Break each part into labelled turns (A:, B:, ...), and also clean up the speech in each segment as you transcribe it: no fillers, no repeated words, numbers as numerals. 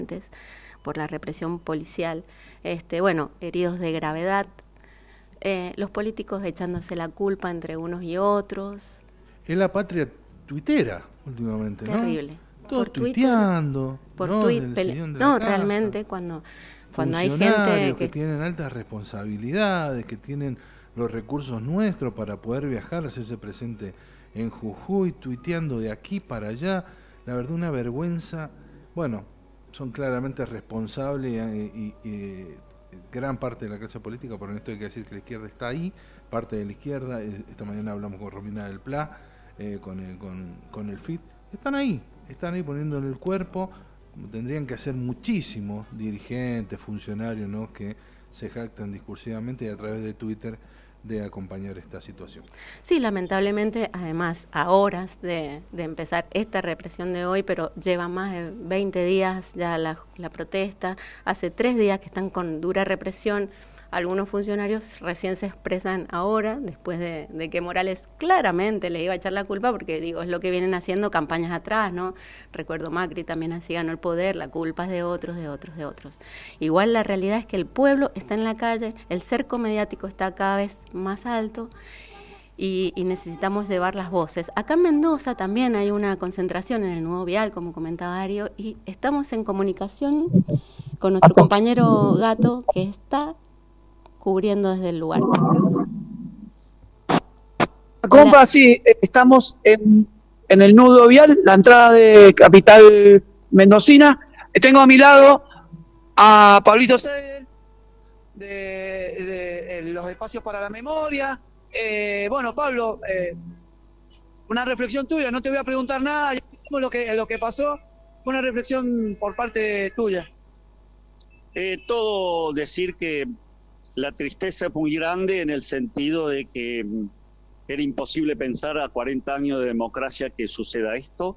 A: por la represión policial, bueno, heridos de gravedad, los políticos echándose la culpa entre unos y otros.
B: Es la patria tuitera últimamente, ¿no?
A: Terrible.
B: Todos
A: Por Twitter,
B: tuiteando,
A: por
B: ¿no?
A: tweet,
B: Desde el sillón de la
A: no,
B: casa.
A: realmente cuando hay gente
B: Funcionarios que tienen altas responsabilidades, que tienen los recursos nuestros para poder viajar, hacerse presente en Jujuy, tuiteando de aquí para allá. La verdad, una vergüenza. Bueno, son claramente responsables y gran parte de la clase política, por esto hay que decir que la izquierda está ahí, parte de la izquierda. Esta mañana hablamos con Romina del Pla, con el FIT. Están ahí poniéndole el cuerpo. Tendrían que hacer muchísimos dirigentes, funcionarios, ¿no?, que se jactan discursivamente y a través de Twitter de acompañar esta situación.
A: Sí, lamentablemente, además, a horas de empezar esta represión de hoy, pero lleva más de 20 días ya la protesta, hace 3 días que están con dura represión. Algunos funcionarios recién se expresan ahora, después de que Morales claramente le iba a echar la culpa, porque digo, es lo que vienen haciendo campañas atrás, ¿no? Recuerdo Macri también así ganó el poder, la culpa es de otros. Igual la realidad es que el pueblo está en la calle, el cerco mediático está cada vez más alto y necesitamos llevar las voces. Acá en Mendoza también hay una concentración en el nuevo vial, como comentaba Darío, y estamos en comunicación con nuestro compañero Gato, que está cubriendo desde el lugar.
C: Compa, sí, estamos en el nudo vial, la entrada de Capital Mendocina. Tengo a mi lado a Pablito Seidel, de los espacios para la memoria. Bueno, Pablo, una reflexión tuya, no te voy a preguntar nada, ya sabemos lo que pasó, una reflexión por parte tuya.
D: Todo decir que la tristeza es muy grande en el sentido de que era imposible pensar a 40 años de democracia que suceda esto.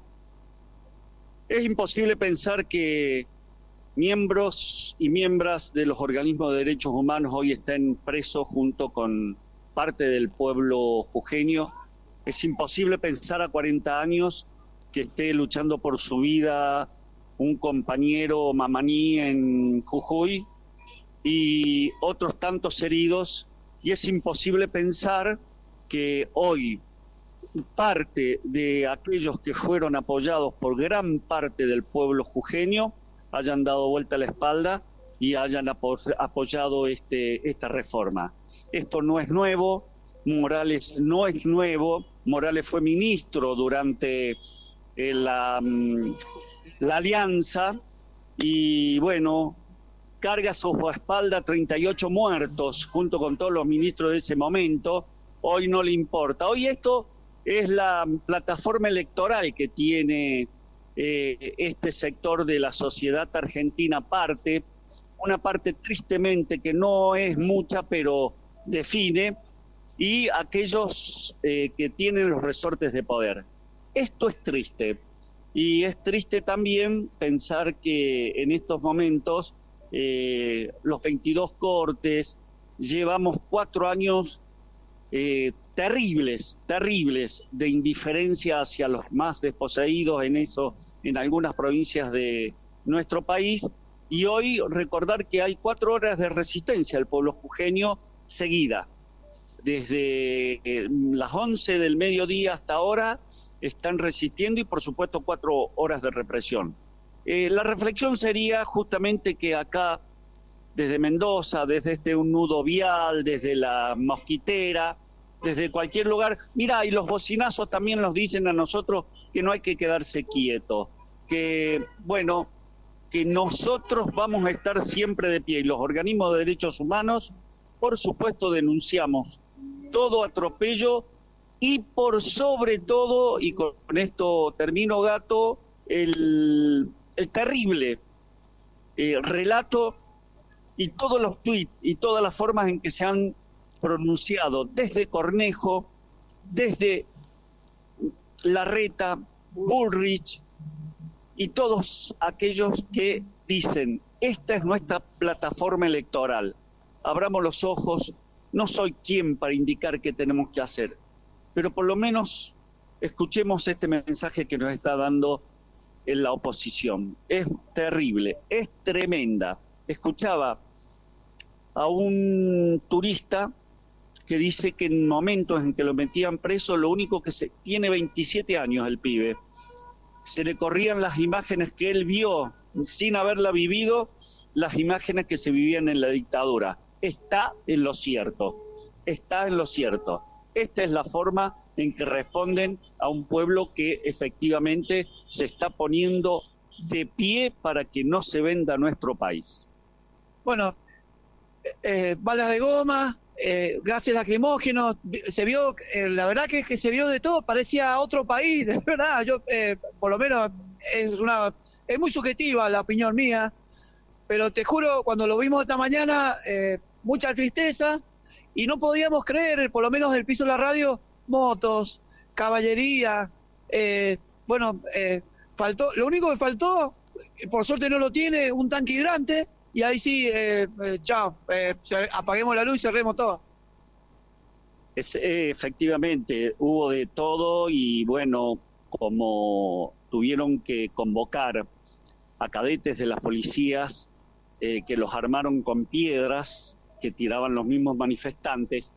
D: Es imposible pensar que miembros y miembros de los organismos de derechos humanos hoy estén presos junto con parte del pueblo jujeño. Es imposible pensar a 40 años que esté luchando por su vida un compañero mamaní en Jujuy y otros tantos heridos, y es imposible pensar que hoy parte de aquellos que fueron apoyados por gran parte del pueblo jujeño hayan dado vuelta a la espalda y hayan apoyado esta reforma. Esto no es nuevo, Morales no es nuevo, Morales fue ministro durante la alianza y bueno, carga a su espalda 38 muertos junto con todos los ministros de ese momento. Hoy no le importa. Hoy esto es la plataforma electoral que tiene este sector de la sociedad argentina, una parte tristemente que no es mucha, pero define, y aquellos que tienen los resortes de poder. Esto es triste. Y es triste también pensar que en estos momentos los 22 cortes, llevamos 4 años terribles de indiferencia hacia los más desposeídos en algunas provincias de nuestro país, y hoy recordar que hay 4 horas de resistencia del pueblo jujeño seguida, desde las 11 del mediodía hasta ahora están resistiendo, y por supuesto 4 horas de represión. La reflexión sería justamente que acá, desde Mendoza, desde un nudo vial, desde la Mosquitera, desde cualquier lugar, mira, y los bocinazos también nos dicen a nosotros que no hay que quedarse quieto, que bueno, que nosotros vamos a estar siempre de pie, y los organismos de derechos humanos, por supuesto, denunciamos todo atropello y por sobre todo, y con esto termino, Gato, el terrible relato y todos los tuits y todas las formas en que se han pronunciado desde Cornejo, desde Larreta, Bullrich y todos aquellos que dicen: esta es nuestra plataforma electoral, abramos los ojos. No soy quien para indicar qué tenemos que hacer, pero por lo menos escuchemos este mensaje que nos está dando en la oposición. Es terrible, es tremenda. Escuchaba a un turista que dice que en momentos en que lo metían preso, lo único que tiene 27 años el pibe, se le corrían las imágenes que él vio sin haberla vivido, las imágenes que se vivían en la dictadura. Está en lo cierto, está en lo cierto. Esta es la forma en que responden a un pueblo que efectivamente se está poniendo de pie para que no se venda nuestro país.
C: Bueno, balas de goma, gases lacrimógenos, se vio, la verdad que se vio de todo, parecía otro país, de verdad. Yo, por lo menos, es muy subjetiva la opinión mía, pero te juro, cuando lo vimos esta mañana, mucha tristeza, y no podíamos creer, por lo menos del piso de la radio, motos, caballería, faltó, lo único que faltó, por suerte no lo tiene, un tanque hidrante, y ahí sí, chao, apaguemos la luz y cerremos todo.
D: Efectivamente, hubo de todo y bueno, como tuvieron que convocar a cadetes de las policías que los armaron con piedras que tiraban los mismos manifestantes,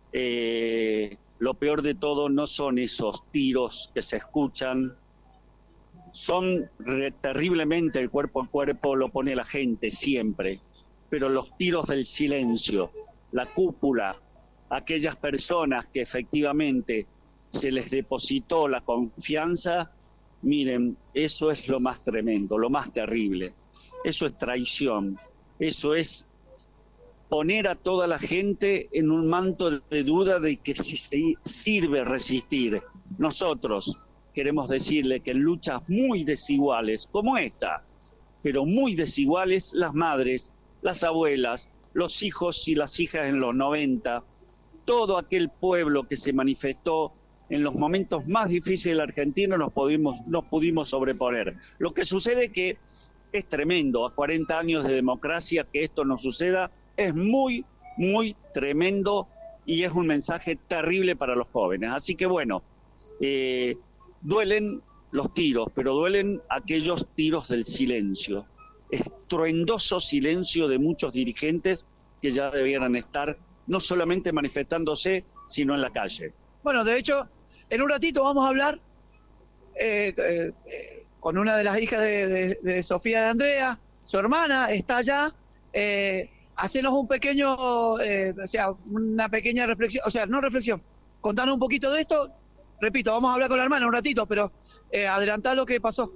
D: lo peor de todo no son esos tiros que se escuchan, son terriblemente el cuerpo a cuerpo lo pone la gente siempre, pero los tiros del silencio, la cúpula, aquellas personas que efectivamente se les depositó la confianza, miren, eso es lo más tremendo, lo más terrible, eso es traición, eso es poner a toda la gente en un manto de duda de que si se sirve resistir. Nosotros queremos decirle que en luchas muy desiguales como esta, pero muy desiguales, las madres, las abuelas, los hijos y las hijas en los 90, todo aquel pueblo que se manifestó en los momentos más difíciles de la Argentina nos pudimos sobreponer. Lo que sucede que es tremendo, a 40 años de democracia que esto no suceda, es muy, muy tremendo y es un mensaje terrible para los jóvenes. Así que bueno, duelen los tiros, pero duelen aquellos tiros del silencio, estruendoso silencio de muchos dirigentes que ya debieran estar no solamente manifestándose, sino en la calle.
C: Bueno, de hecho, en un ratito vamos a hablar con una de las hijas de Sofía de Andrea, su hermana está allá, hacenos un pequeño, una pequeña reflexión, no reflexión, contanos un poquito de esto. Repito, vamos a hablar con la hermana un ratito, pero adelantar lo que pasó.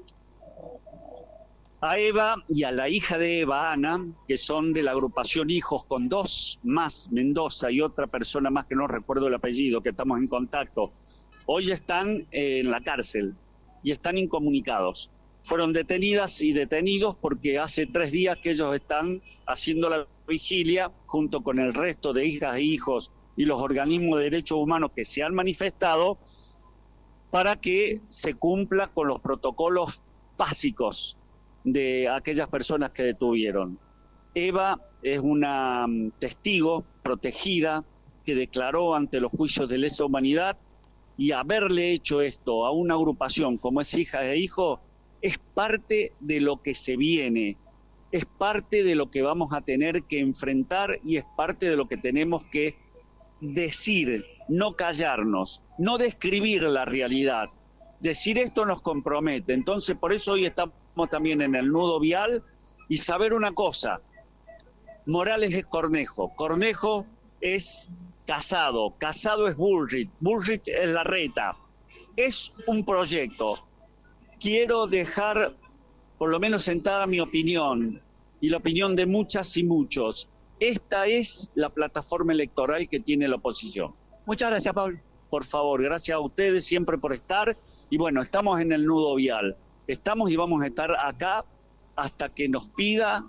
D: A Eva y a la hija de Eva, Ana, que son de la agrupación Hijos, con dos más, Mendoza y otra persona más que no recuerdo el apellido, que estamos en contacto, hoy están en la cárcel y están incomunicados. Fueron detenidas y detenidos porque hace 3 días que ellos están haciendo la vigilia junto con el resto de hijas e hijos y los organismos de derechos humanos que se han manifestado para que se cumpla con los protocolos básicos de aquellas personas que detuvieron. Eva es una testigo protegida que declaró ante los juicios de lesa humanidad, y haberle hecho esto a una agrupación como es Hijas e Hijos es parte de lo que se viene, es parte de lo que vamos a tener que enfrentar y es parte de lo que tenemos que decir, no callarnos, no describir la realidad. Decir esto nos compromete. Entonces, por eso hoy estamos también en el nudo vial y saber una cosa. Morales es Cornejo, Cornejo es Casado, Casado es Bullrich, Bullrich es Larreta. Es un proyecto. Quiero dejar por lo menos sentada mi opinión y la opinión de muchas y muchos. Esta es la plataforma electoral que tiene la oposición.
C: Muchas gracias, Pablo.
D: Por favor, gracias a ustedes siempre por estar. Y bueno, estamos en el nudo vial. Estamos y vamos a estar acá hasta que nos pida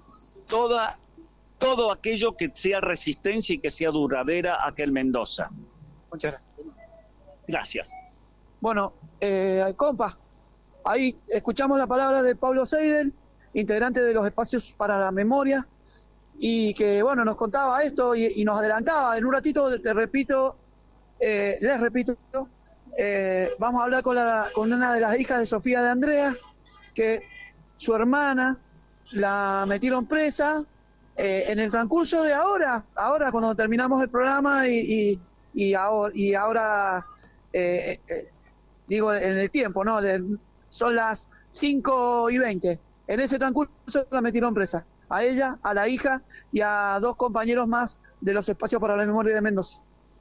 D: todo aquello que sea resistencia y que sea duradera aquel Mendoza.
C: Muchas gracias.
D: Gracias.
C: Bueno, compa, ahí escuchamos la palabra de Pablo Seidel, integrante de los espacios para la memoria, y que bueno, nos contaba esto y nos adelantaba. En un ratito les repito, vamos a hablar con una de las hijas de Sofía de Andrea, que su hermana la metieron presa en el transcurso de ahora cuando terminamos el programa y ahora digo en el tiempo, ¿no? Son las 5:20. En ese transcurso la metieron presa. A ella, a la hija y a 2 compañeros más de los Espacios para la Memoria de Mendoza.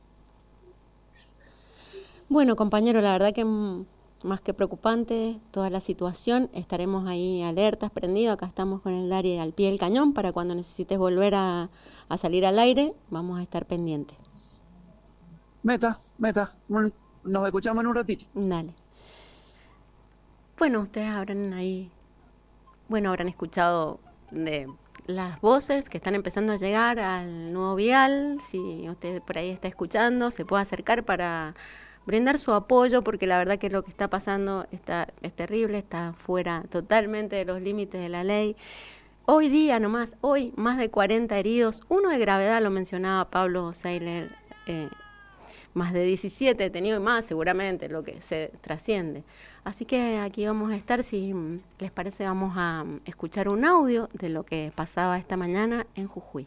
A: Bueno, compañero, la verdad que más que preocupante toda la situación. Estaremos ahí alertas, prendidos. Acá estamos con el Dari al pie del cañón para cuando necesites volver a salir al aire. Vamos a estar pendientes.
C: Meta. Nos escuchamos en un ratito.
A: Dale. Bueno, ustedes habrán escuchado de las voces que están empezando a llegar al nuevo vial. Si usted por ahí está escuchando, se puede acercar para brindar su apoyo, porque la verdad que lo que está pasando es terrible, está fuera totalmente de los límites de la ley. Hoy día nomás, más de 40 heridos, uno de gravedad, lo mencionaba Pablo Seiler, más de 17 detenidos y más seguramente, lo que se trasciende. Así que aquí vamos a estar, si les parece, vamos a escuchar un audio de lo que pasaba esta mañana en Jujuy.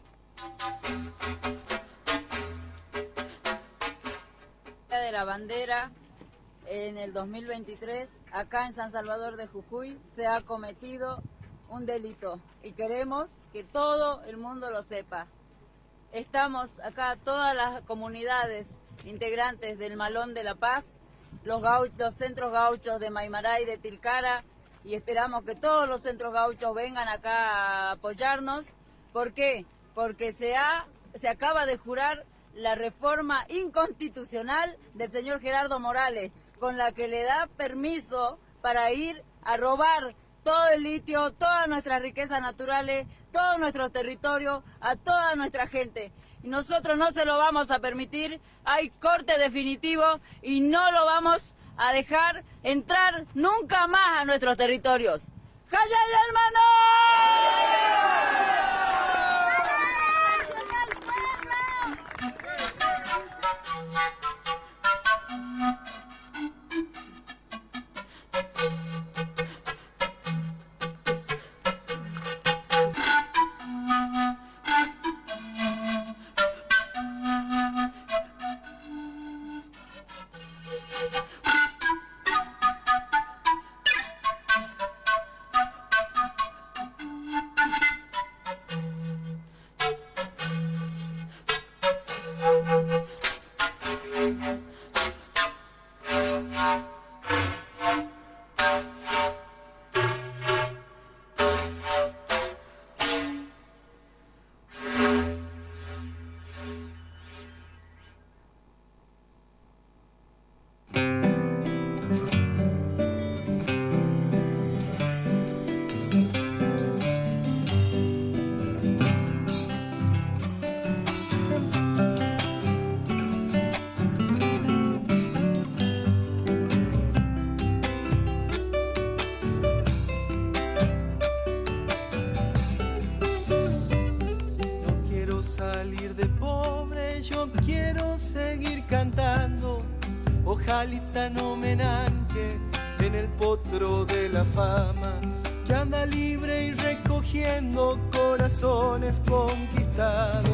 E: De la bandera en el 2023 acá en San Salvador de Jujuy se ha cometido un delito y queremos que todo el mundo lo sepa. Estamos acá todas las comunidades integrantes del Malón de la Paz, los centros gauchos de Maimará y de Tilcara, y esperamos que todos los centros gauchos vengan acá a apoyarnos. ¿Por qué? Porque se acaba de jurar la reforma inconstitucional del señor Gerardo Morales, con la que le da permiso para ir a robar todo el litio, todas nuestras riquezas naturales, todo nuestro territorio, a toda nuestra gente. Y nosotros no se lo vamos a permitir, hay corte definitivo y no lo vamos a dejar entrar nunca más a nuestros territorios. ¡Jayal, hermano!
F: Ojalita no me nanque en el potro de la fama, que anda libre y recogiendo corazones conquistados.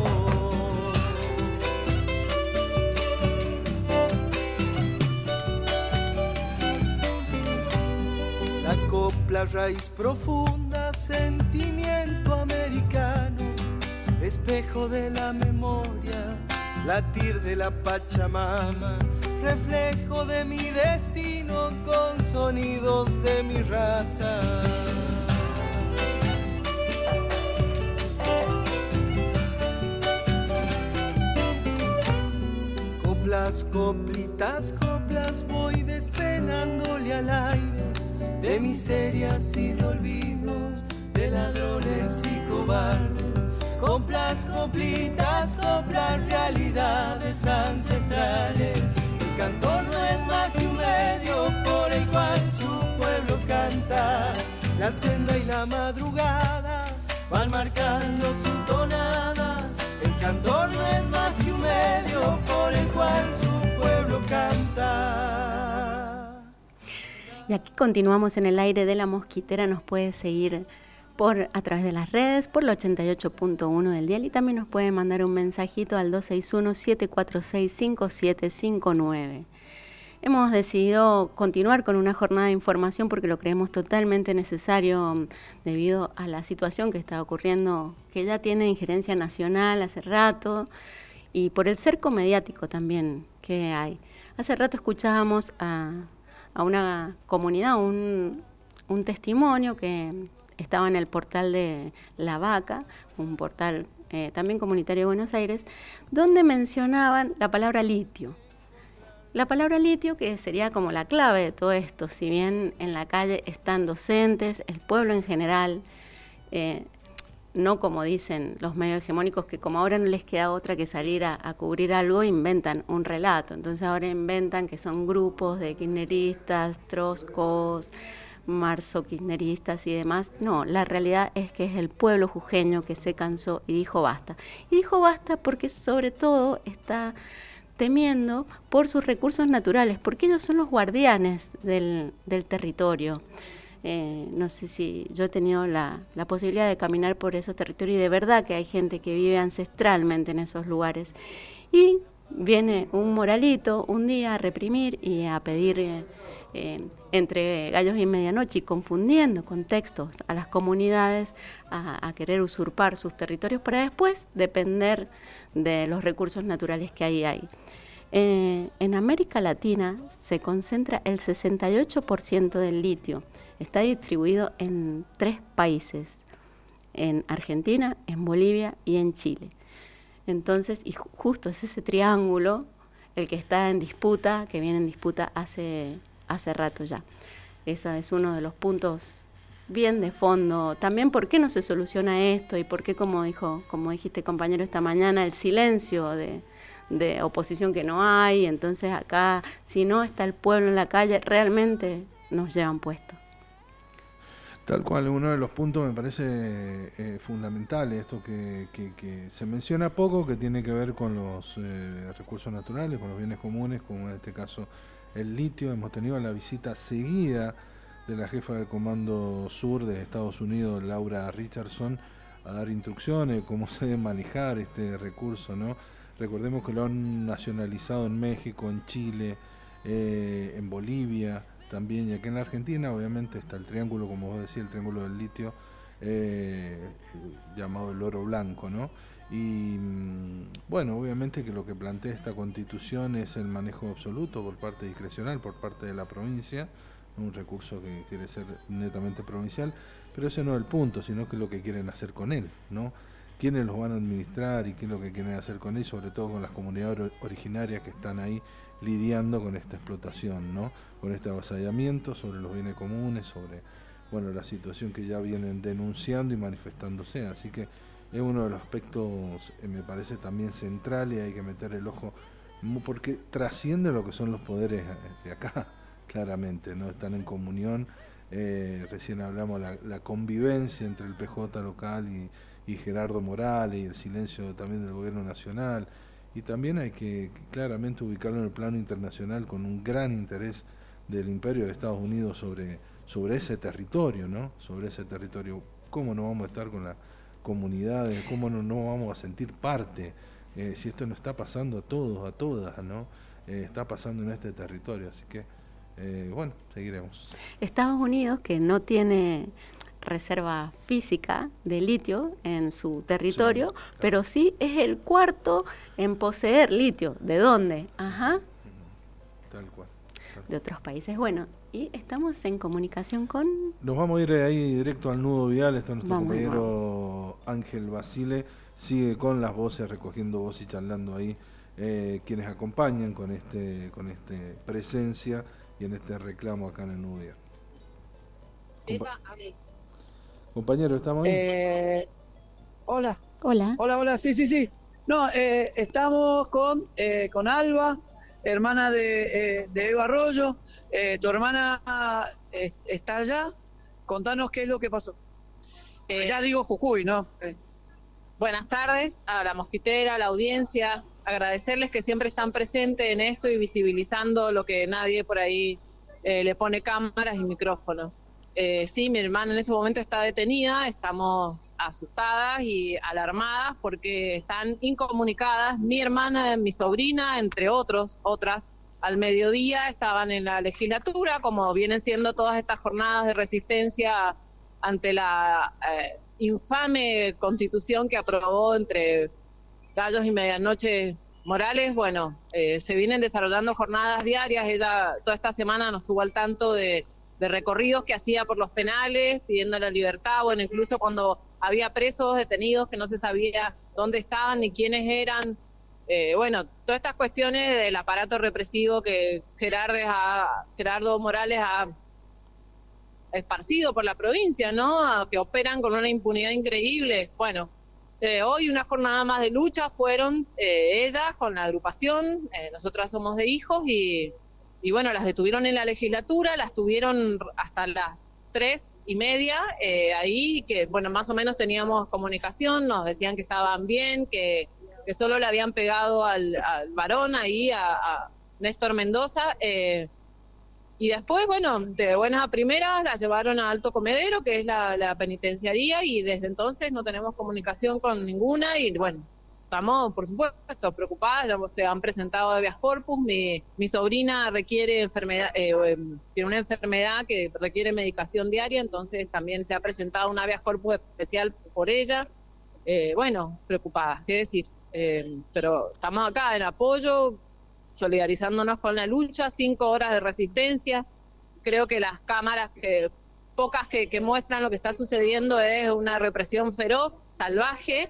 F: La copla, raíz profunda, sentimiento americano, espejo de la memoria, latir de la Pachamama, reflejo de mi destino con sonidos de mi raza. Coplas, coplitas, coplas, voy despenándole al aire de miserias y de olvidos, de ladrones y cobardes. Coplas, coplitas, coplas, realidades ancestrales. El cantor no es más que un medio por el cual su pueblo canta. La senda y la madrugada van marcando su tonada. El cantor no es más que un medio por el cual su pueblo canta.
A: Y Y aquí continuamos en el aire de La Mosquitera. Nos puede seguir a través de las redes, por la 88.1 del dial, y también nos puede mandar un mensajito al 261-746-5759. Hemos decidido continuar con una jornada de información porque lo creemos totalmente necesario debido a la situación que está ocurriendo, que ya tiene injerencia nacional hace rato, y por el cerco mediático también que hay. Hace rato escuchábamos a una comunidad, un testimonio que estaba en el portal de La Vaca, un portal también comunitario de Buenos Aires, donde mencionaban la palabra litio. La palabra litio, que sería como la clave de todo esto, si bien en la calle están docentes, el pueblo en general, no como dicen los medios hegemónicos, que como ahora no les queda otra que salir a cubrir algo, inventan un relato. Entonces ahora inventan que son grupos de kirchneristas, trotskos, marzo-kirchneristas y demás. No, la realidad es que es el pueblo jujeño que se cansó y dijo basta. Y dijo basta porque sobre todo está temiendo por sus recursos naturales, porque ellos son los guardianes del territorio. No sé si yo he tenido la posibilidad de caminar por esos territorios y de verdad que hay gente que vive ancestralmente en esos lugares. Y viene un moralito un día a reprimir y a pedir entre gallos y medianoche, y confundiendo contextos a las comunidades a querer usurpar sus territorios para después depender de los recursos naturales que ahí hay. En América Latina se concentra el 68% del litio. Está distribuido en 3 países, en Argentina, en Bolivia y en Chile. Entonces, y justo es ese triángulo el que está en disputa, que viene en disputa hace rato ya. Ese es uno de los puntos bien de fondo. También por qué no se soluciona esto y por qué, como dijiste compañero esta mañana, el silencio de oposición que no hay. Entonces acá, si no está el pueblo en la calle, realmente nos llevan puestos.
B: Tal cual, uno de los puntos me parece fundamental, esto que se menciona poco, que tiene que ver con los recursos naturales, con los bienes comunes, como en este caso el litio. Hemos tenido la visita seguida de la jefa del Comando Sur de Estados Unidos, Laura Richardson, a dar instrucciones de cómo se debe manejar este recurso, ¿no? Recordemos que lo han nacionalizado en México, en Chile, en Bolivia también, y aquí en la Argentina obviamente está el triángulo, como vos decías, el triángulo del litio, llamado el oro blanco, ¿no? Y bueno, obviamente que lo que plantea esta Constitución es el manejo absoluto por parte discrecional, por parte de la provincia, un recurso que quiere ser netamente provincial, pero ese no es el punto, sino que es lo que quieren hacer con él, ¿no? Quiénes los van a administrar y qué es lo que quieren hacer con él, sobre todo con las comunidades originarias que están ahí lidiando con esta explotación, ¿no? Con este avasallamiento sobre los bienes comunes, sobre la situación que ya vienen denunciando y manifestándose. Así que es uno de los aspectos, me parece también central, y hay que meter el ojo, porque trasciende lo que son los poderes de acá, claramente, ¿no? Están en comunión. Recién hablamos la convivencia entre el PJ local y Gerardo Morales, y el silencio también del gobierno nacional. Y también hay que claramente ubicarlo en el plano internacional, con un gran interés del imperio de Estados Unidos sobre ese territorio, ¿no? Sobre ese territorio. ¿Cómo no vamos a estar con las comunidades? ¿Cómo no vamos a sentir parte? Si esto no está pasando a todos, a todas, ¿no? Está pasando en este territorio. Así que, seguiremos.
A: Estados Unidos, que no tiene reserva física de litio en su territorio, sí, claro, pero sí es el 4º en poseer litio. ¿De dónde? Ajá.
B: Tal cual.
A: De otros países. Bueno, y estamos en comunicación con...
B: Nos vamos a ir ahí directo al nudo vial. Está nuestro compañero Ángel Basile, sigue con las voces, recogiendo voz y charlando ahí, quienes acompañan con este presencia y en este reclamo acá en el nudo vial. Compañero, ¿estamos ahí?
C: Hola.
A: Hola,
C: sí. No, estamos con Alba, hermana de Eva Arroyo. Tu hermana está allá. Contanos qué es lo que pasó. Ya digo Jujuy, ¿no?
G: Buenas tardes a La Mosquitera, a la audiencia. Agradecerles que siempre están presentes en esto y visibilizando lo que nadie por ahí le pone cámaras y micrófonos. Sí, mi hermana en este momento está detenida, estamos asustadas y alarmadas porque están incomunicadas. Mi hermana, mi sobrina, entre otras, al mediodía estaban en la legislatura, como vienen siendo todas estas jornadas de resistencia ante la infame constitución que aprobó entre gallos y medianoche Morales. Bueno, se vienen desarrollando jornadas diarias. Ella toda esta semana nos estuvo al tanto de recorridos que hacía por los penales pidiendo la libertad, bueno, incluso cuando había presos detenidos que no se sabía dónde estaban ni quiénes eran. Bueno, todas estas cuestiones del aparato represivo que Gerardo Morales ha esparcido por la provincia, ¿no? Que operan con una impunidad increíble. Bueno, hoy una jornada más de lucha fueron ellas con la agrupación, nosotras somos de Hijos y bueno, las detuvieron en la legislatura, las tuvieron hasta las 3:30 ahí, que bueno, más o menos teníamos comunicación, nos decían que estaban bien, que solo le habían pegado al varón ahí, a Néstor Mendoza, y después, bueno, de buenas a primeras la llevaron a Alto Comedero, que es la penitenciaría, y desde entonces no tenemos comunicación con ninguna, y bueno, estamos, por supuesto, preocupadas. Ya se han presentado habeas corpus. Mi sobrina requiere tiene una enfermedad que requiere medicación diaria, entonces también se ha presentado un habeas corpus especial por ella. Bueno, preocupadas, qué decir. Pero estamos acá en apoyo, solidarizándonos con la lucha, 5 horas de resistencia. Creo que las cámaras, pocas que muestran lo que está sucediendo, es una represión feroz, salvaje.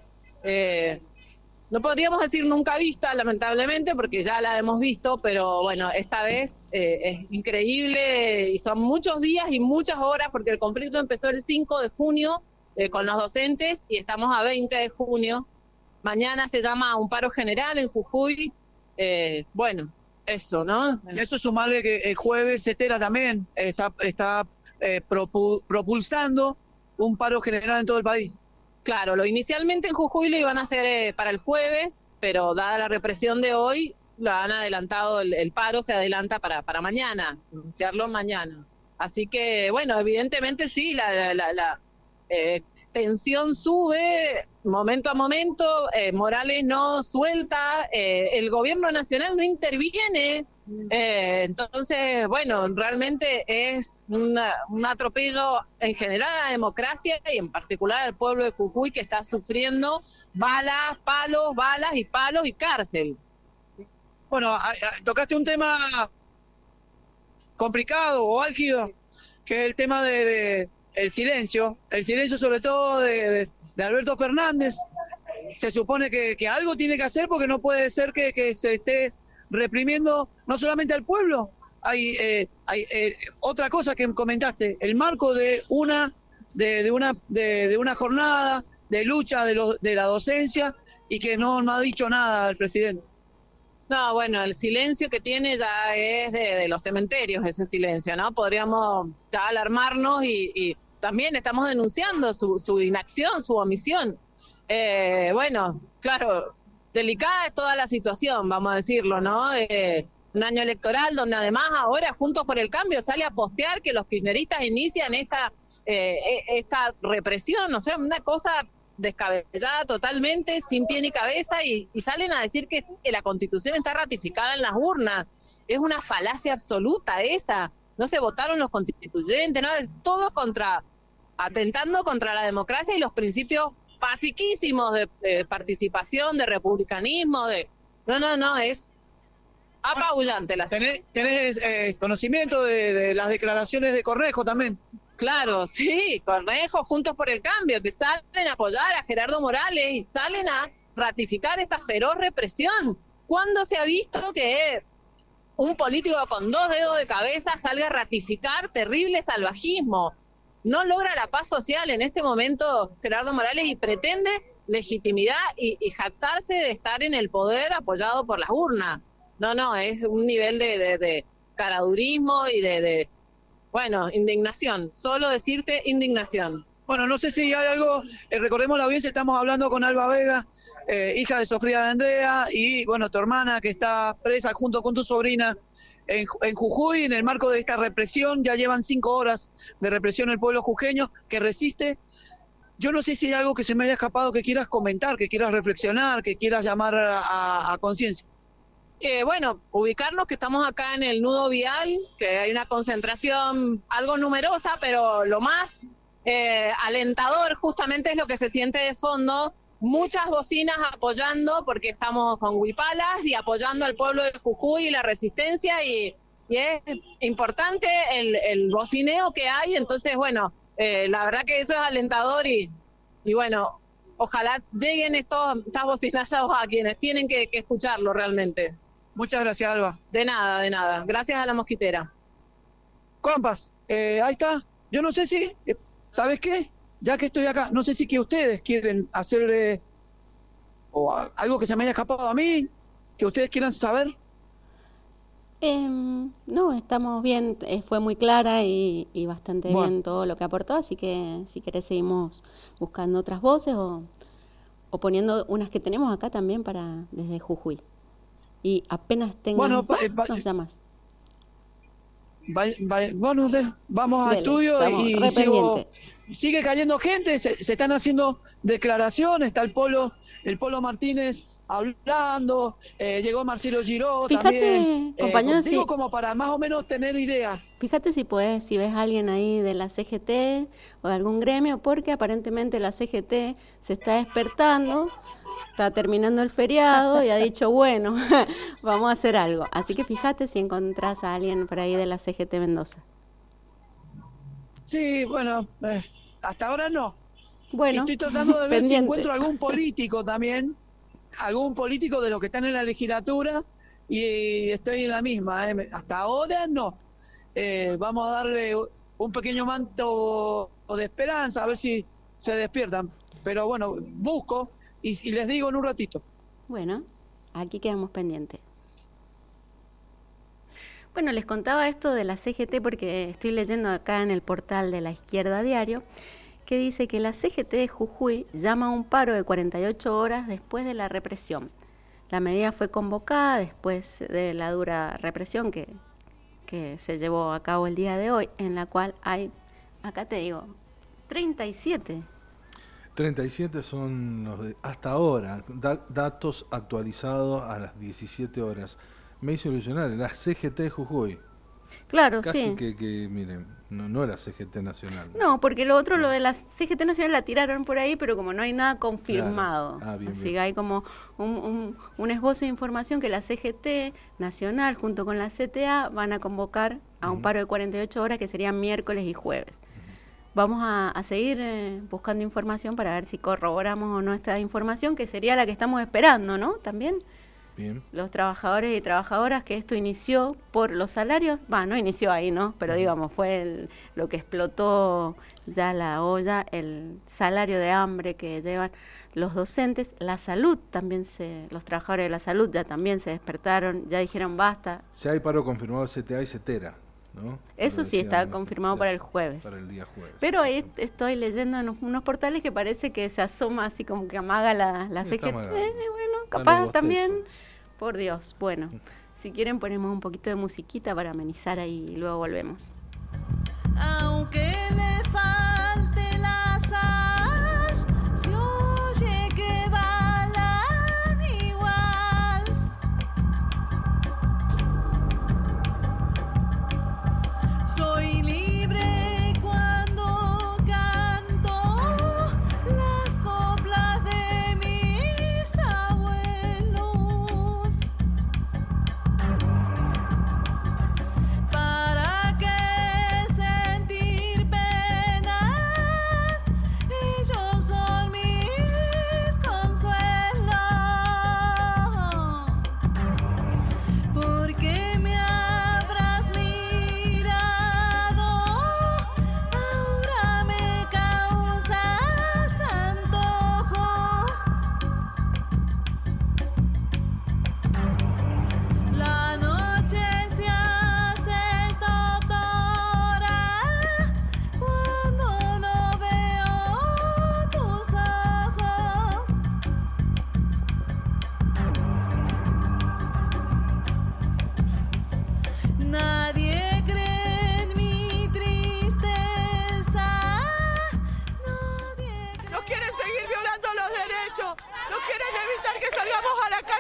G: No podríamos decir nunca vista, lamentablemente, porque ya la hemos visto, pero bueno, esta vez es increíble y son muchos días y muchas horas, porque el conflicto empezó el 5 de junio con los docentes y estamos a 20 de junio. Mañana se llama un paro general en Jujuy. Bueno, eso, ¿no?
C: Y eso sumarle que el jueves Cetera también está propulsando un paro general en todo el país.
G: Claro, inicialmente en Jujuy lo iban a hacer para el jueves, pero dada la represión de hoy, lo han adelantado, el paro se adelanta para mañana, anunciarlo mañana. Así que, bueno, evidentemente sí, la tensión sube momento a momento, Morales no suelta, el gobierno nacional no interviene, entonces, bueno, realmente es un atropello en general a la democracia y en particular al pueblo de Jujuy, que está sufriendo balas, palos y cárcel.
C: Bueno, tocaste un tema complicado o álgido, que es el tema de el silencio sobre todo de Alberto Fernández. Se supone que algo tiene que hacer, porque no puede ser que se esté reprimiendo no solamente al pueblo. Hay otra cosa que comentaste, el marco de una jornada de lucha de la docencia, y que no ha dicho nada el presidente.
G: No, bueno, el silencio que tiene ya es de los cementerios, ese silencio, ¿no? Podríamos ya alarmarnos y también estamos denunciando su inacción, su omisión. Bueno, claro, delicada es toda la situación, vamos a decirlo, ¿no? Un año electoral donde además ahora Juntos por el Cambio sale a postear que los kirchneristas inician esta represión, o sea, una cosa descabellada totalmente, sin pie ni cabeza, y salen a decir que la Constitución está ratificada en las urnas. Es una falacia absoluta esa. No se votaron los constituyentes, no, es todo atentando contra la democracia y los principios basiquísimos de participación, de republicanismo, no, es apabullante.
C: ¿Tenés conocimiento de las declaraciones de Cornejo también?
G: Claro, sí, Cornejo, Juntos por el Cambio, que salen a apoyar a Gerardo Morales y salen a ratificar esta feroz represión. ¿Cuándo se ha visto que un político con 2 dedos de cabeza salga a ratificar terrible salvajismo? No logra la paz social en este momento Gerardo Morales y pretende legitimidad y jactarse de estar en el poder apoyado por las urnas. No, es un nivel de caradurismo y bueno, indignación. Solo decirte indignación.
C: Bueno, no sé si hay algo, recordemos la audiencia, estamos hablando con Alba Vega, hija de Sofía de Andrea, y bueno, tu hermana que está presa junto con tu sobrina en Jujuy, en el marco de esta represión, ya llevan 5 horas de represión el pueblo jujeño que resiste. Yo no sé si hay algo que se me haya escapado que quieras comentar, que quieras reflexionar, que quieras llamar a conciencia.
G: Bueno, ubicarnos que estamos acá en el nudo vial, que hay una concentración algo numerosa, pero lo más alentador justamente es lo que se siente de fondo, muchas bocinas apoyando, porque estamos con huipalas y apoyando al pueblo de Jujuy y la resistencia, y es importante el bocineo que hay. Entonces, bueno, la verdad que eso es alentador y bueno, ojalá lleguen estas bocinazos a quienes tienen que escucharlo realmente.
C: Muchas gracias, Alba.
G: De nada. Gracias a la mosquitera.
C: Compas, ahí está. Yo no sé si, ¿sabes qué? Ya que estoy acá, no sé si que ustedes quieren hacer algo que se me haya escapado a mí, que ustedes quieran saber.
A: No, estamos bien, fue muy clara y bastante bien todo lo que aportó, así que si querés seguimos buscando otras voces o poniendo unas que tenemos acá también desde Jujuy. Y apenas tengas nos llamas.
C: Bueno, vamos al estudio y sigue cayendo gente, se están haciendo declaraciones, está el Polo Martínez hablando, llegó Marcelo Giró.
A: Fíjate,
C: también,
A: compañeros,
C: digo como para más o menos tener idea.
A: Fíjate si ves a alguien ahí de la CGT o de algún gremio, porque aparentemente la CGT se está despertando, está terminando el feriado y ha dicho, bueno, vamos a hacer algo. Así que fíjate si encontrás a alguien por ahí de la CGT Mendoza.
C: Sí, bueno, hasta ahora no.
A: Bueno,
C: estoy tratando de ver
A: pendiente.
C: si encuentro algún político también, algún político de los que están en la legislatura, y estoy en la misma. Hasta ahora no. Vamos a darle un pequeño manto de esperanza, a ver si se despiertan. Pero bueno, busco y les digo en un ratito.
A: Bueno, aquí quedamos pendientes. Bueno, les contaba esto de la CGT porque estoy leyendo acá en el portal de La Izquierda Diario, que dice que la CGT de Jujuy llama a un paro de 48 horas después de la represión. La medida fue convocada después de la dura represión que se llevó a cabo el día de hoy, en la cual hay, acá te digo, 37
B: son los de hasta ahora, datos actualizados a las 17 horas. Me hizo ilusionar, la CGT de Jujuy.
A: Claro,
B: Casi
A: sí.
B: que miren, no la CGT Nacional.
A: No, porque lo otro, lo de la CGT Nacional la tiraron por ahí, pero como no hay nada confirmado.
B: Claro. Bien,
A: así
B: bien.
A: que hay como un esbozo de información que la CGT Nacional junto con la CTA van a convocar a un paro de 48 horas que serían miércoles y jueves. Vamos a seguir buscando información para ver si corroboramos o no esta información, que sería la que estamos esperando, ¿no? También.
B: Bien.
A: Los trabajadores y trabajadoras, que esto inició por los salarios, no inició ahí, ¿no? Pero digamos, fue lo que explotó ya la olla, el salario de hambre que llevan los docentes, la salud también, los trabajadores de la salud ya también se despertaron, ya dijeron basta.
B: Ya hay paro confirmado CTA y CETERA, ¿no?
A: Eso sí está confirmado para el jueves.
B: Para el día jueves.
A: Pero ahí estoy leyendo en unos portales que parece que se asoma así como que amaga la CGT. Bueno, capaz también. Por Dios. Bueno, si quieren ponemos un poquito de musiquita para amenizar ahí y luego volvemos.
H: Aunque le falte la sal, se oye que balan igual. Soy libre cuando canto las coplas de mis abuelos. ¿Para qué sentir pena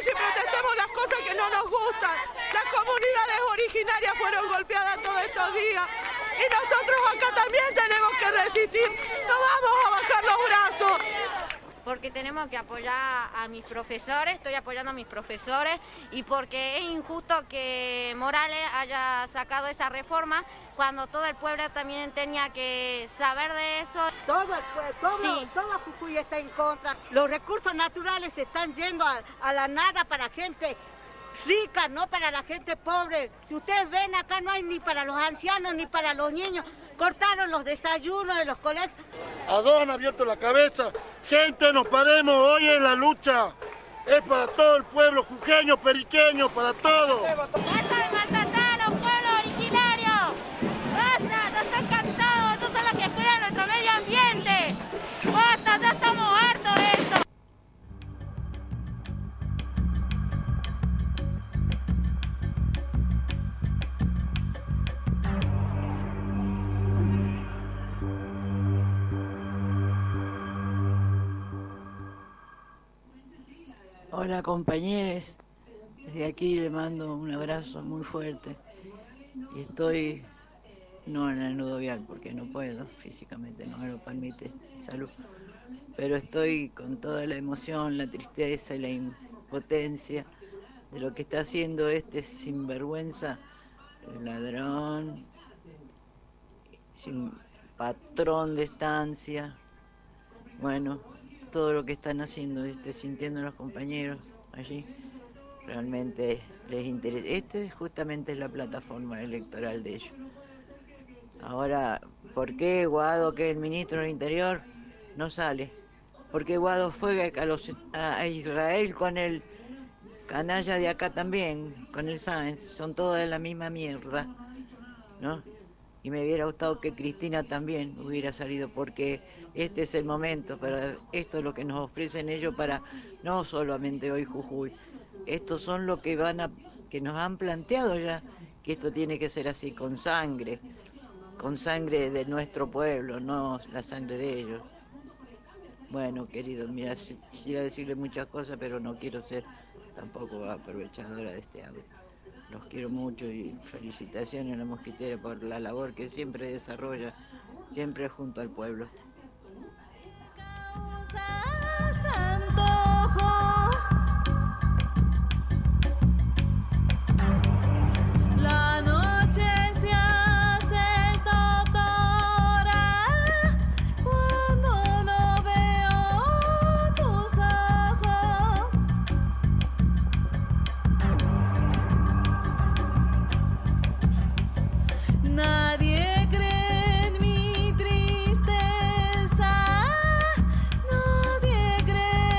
I: calle y protestemos las cosas que no nos gustan. Las comunidades originarias fueron golpeadas todos estos días y nosotros acá también tenemos que resistir. No vamos a bajar los brazos.
J: Porque tenemos que apoyar a mis profesores, estoy apoyando a mis profesores, y porque es injusto que Morales haya sacado esa reforma cuando todo el pueblo también tenía que saber de eso.
K: Todo Jujuy está en contra. Los recursos naturales se están yendo a la nada para gente rica, no para la gente pobre. Si ustedes ven, acá no hay ni para los ancianos ni para los niños. Cortaron los desayunos de los colegios.
L: A dos han abierto la cabeza. Gente, nos paremos, hoy es la lucha. Es para todo el pueblo jujeño, periqueño, para todos.
J: ¡Basta de maltratar a los pueblos originarios! ¡Basta! ¡Ya estoy cansado! ¡Estos son los que cuidan nuestro medio ambiente! ¡Basta! ¡Ya estamos hartos de esto!
M: Hola compañeros, desde aquí le mando un abrazo muy fuerte y estoy no en el nudo vial porque no puedo, físicamente no me lo permite mi salud, pero estoy con toda la emoción, la tristeza y la impotencia de lo que está haciendo este sinvergüenza, ladrón, sin patrón de estancia, bueno, todo lo que están haciendo, sintiendo los compañeros allí, realmente les interesa. Justamente es la plataforma electoral de ellos. Ahora, ¿por qué Guado, que es el ministro del Interior, no sale? ¿Por qué Guado fue a Israel con el canalla de acá también, con el Sáenz? Son todos de la misma mierda, ¿no? Y me hubiera gustado que Cristina también hubiera salido, porque este es el momento, para esto es lo que nos ofrecen ellos para no solamente hoy Jujuy. Estos son lo que que nos han planteado ya, que esto tiene que ser así, con sangre de nuestro pueblo, no la sangre de ellos. Bueno, queridos, mira, quisiera decirle muchas cosas, pero no quiero ser tampoco aprovechadora de este audio. Los quiero mucho y felicitaciones a la Mosquitera por la labor que siempre desarrolla, siempre junto al pueblo.
H: La noche se hace doctora cuando no veo tus ojos. Nadie cree en mi tristeza, nadie cree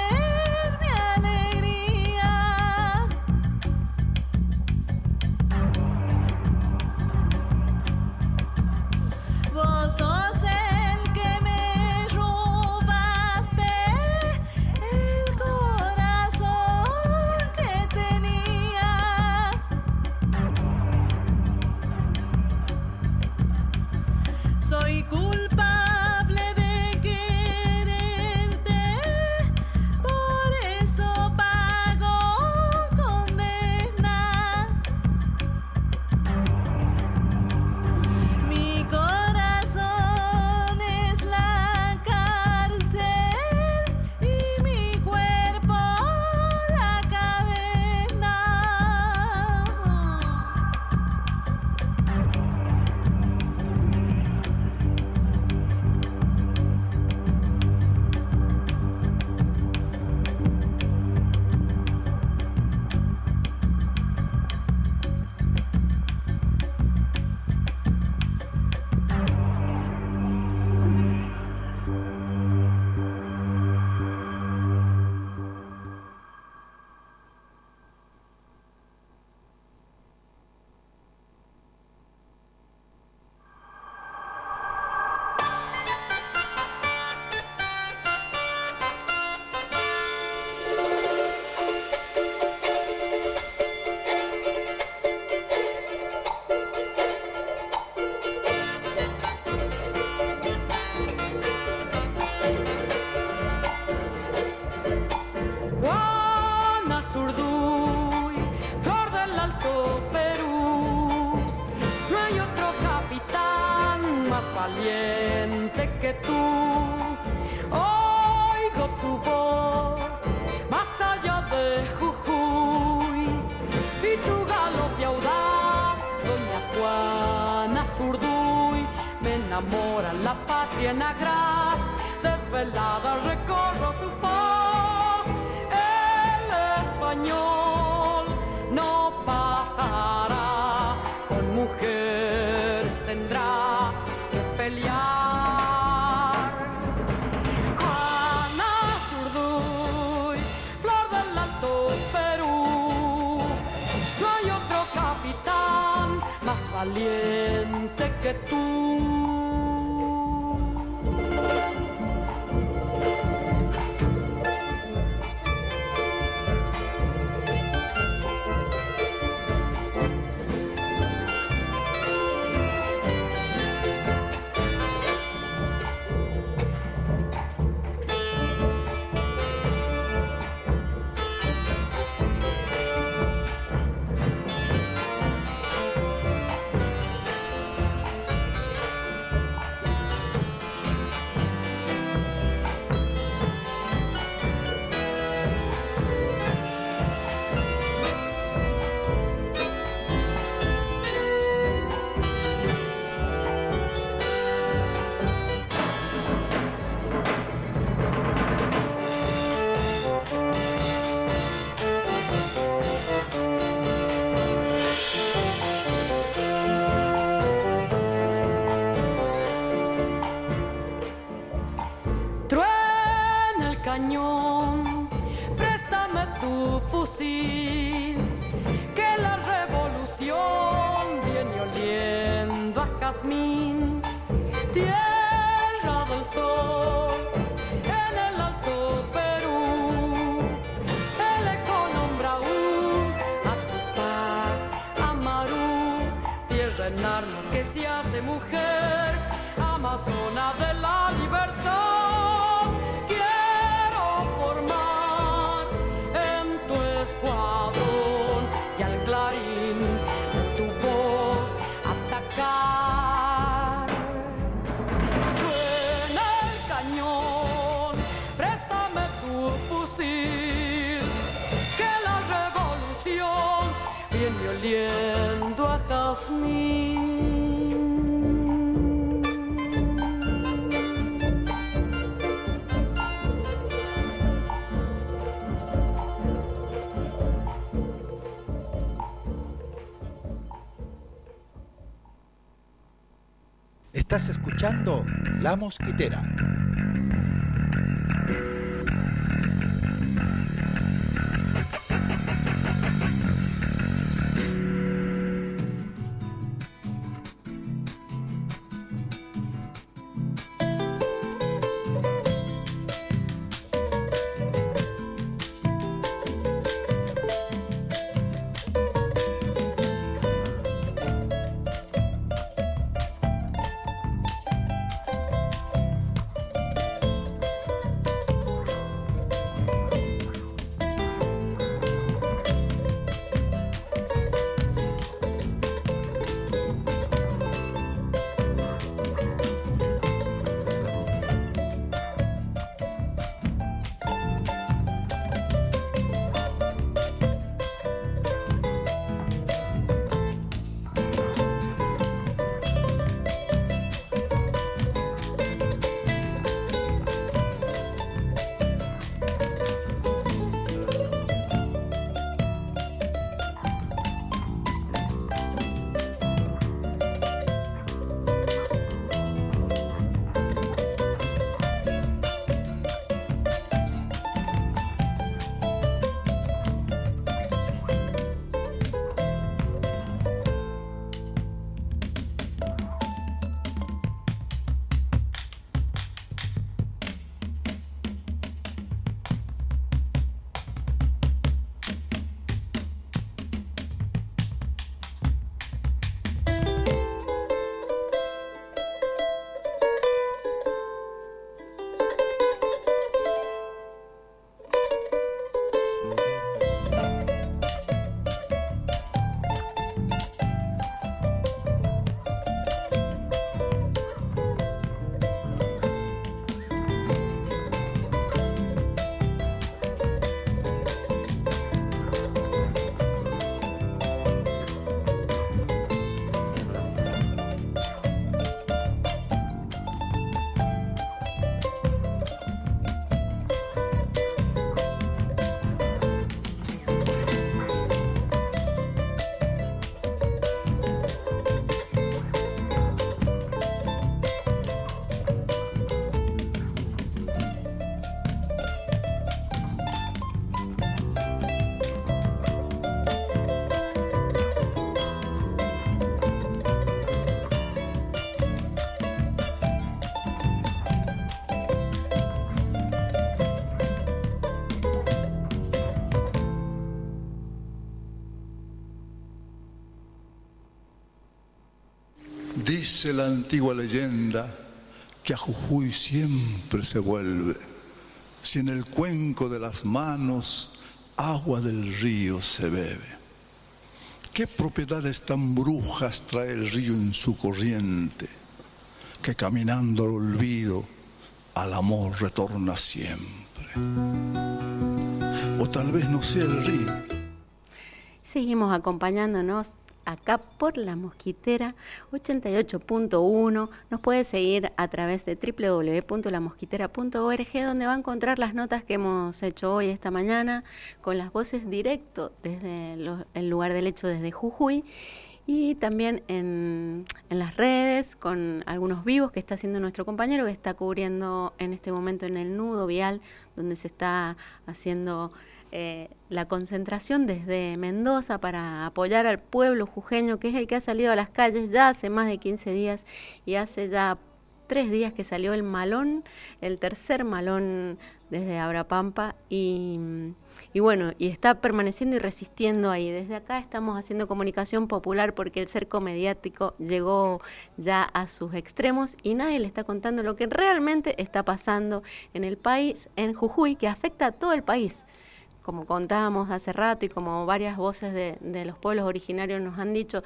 N: que tú. Oigo tu voz más allá de Jujuy y tu galope audaz, doña Juana Zurduy. Me enamora la patria en agraz, desvelada recorro su voz. El español no pasará, con mujeres tendrá que pelear. Juana Zurduy, flor del Alto Perú, no hay otro capitán más valiente que tú. Truena el cañón, préstame tu fusil, que la revolución viene oliendo a jazmín. Tierra del sol, en el Alto Perú, el eco nombra a Tupac Amaru. Tierra en armas que se hace mujer, amazona de la libertad. Oliendo a jazmín.
O: Estás escuchando La Mosquitera.
P: Dice la antigua leyenda que a Jujuy siempre se vuelve, si en el cuenco de las manos agua del río se bebe. ¿Qué propiedades tan brujas trae el río en su corriente, que caminando al olvido al amor retorna siempre? O tal vez no sea el río.
A: Seguimos acompañándonos acá por La Mosquitera 88.1. Nos puede seguir a través de www.lamosquitera.org, donde va a encontrar las notas que hemos hecho hoy, esta mañana, con las voces directo desde el lugar del hecho, desde Jujuy, y también en las redes, con algunos vivos que está haciendo nuestro compañero, que está cubriendo en este momento en el nudo vial, donde se está haciendo la concentración desde Mendoza para apoyar al pueblo jujeño, que es el que ha salido a las calles ya hace más de 15 días, y hace ya 3 días que salió el malón, el tercer malón desde Abrapampa, y bueno, y está permaneciendo y resistiendo ahí. Desde acá estamos haciendo comunicación popular porque el cerco mediático llegó ya a sus extremos y nadie le está contando lo que realmente está pasando en el país, en Jujuy, que afecta a todo el país. Como contábamos hace rato y como varias voces de los pueblos originarios nos han dicho,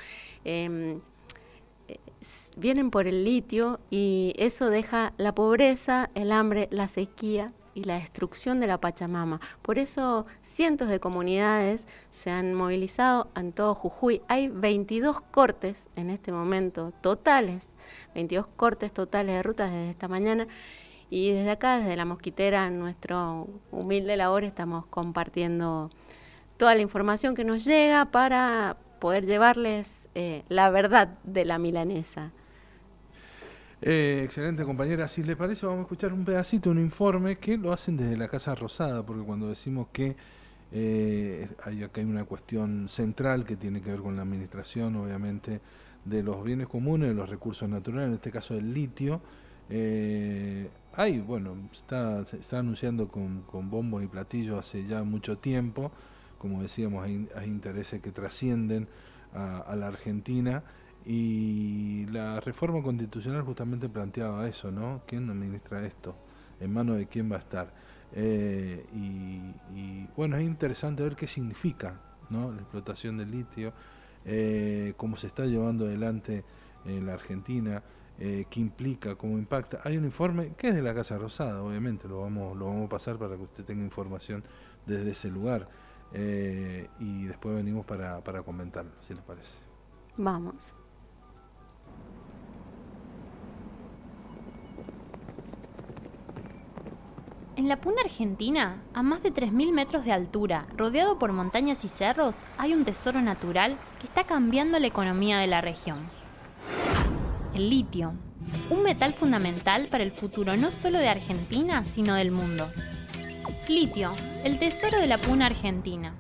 A: vienen por el litio y eso deja la pobreza, el hambre, la sequía y la destrucción de la Pachamama. Por eso cientos de comunidades se han movilizado en todo Jujuy. Hay 22 cortes en este momento totales, 22 cortes totales de rutas desde esta mañana. Y desde acá, desde La Mosquitera, en nuestro humilde labor, estamos compartiendo toda la información que nos llega para poder llevarles la verdad de la milanesa.
B: Excelente, compañera. Si les parece, vamos a escuchar un pedacito, un informe que lo hacen desde la Casa Rosada, porque cuando decimos que acá hay una cuestión central que tiene que ver con la administración, obviamente, de los bienes comunes, de los recursos naturales, en este caso el litio. Se está anunciando con bombos y platillos hace ya mucho tiempo. Como decíamos, hay intereses que trascienden a la Argentina, y la reforma constitucional justamente planteaba eso, ¿no? ¿Quién administra esto? ¿En manos de quién va a estar? Bueno, es interesante ver qué significa, ¿no?, la explotación del litio, cómo se está llevando adelante en la Argentina, qué implica, cómo impacta. Hay un informe que es de la Casa Rosada, obviamente, lo vamos a pasar para que usted tenga información desde ese lugar, y después venimos para comentarlo, si les parece.
A: Vamos.
Q: En la Puna Argentina, a más de 3.000 metros de altura, rodeado por montañas y cerros, hay un tesoro natural que está cambiando la economía de la región. El litio, un metal fundamental para el futuro no solo de Argentina, sino del mundo. Litio, el tesoro de la Puna Argentina.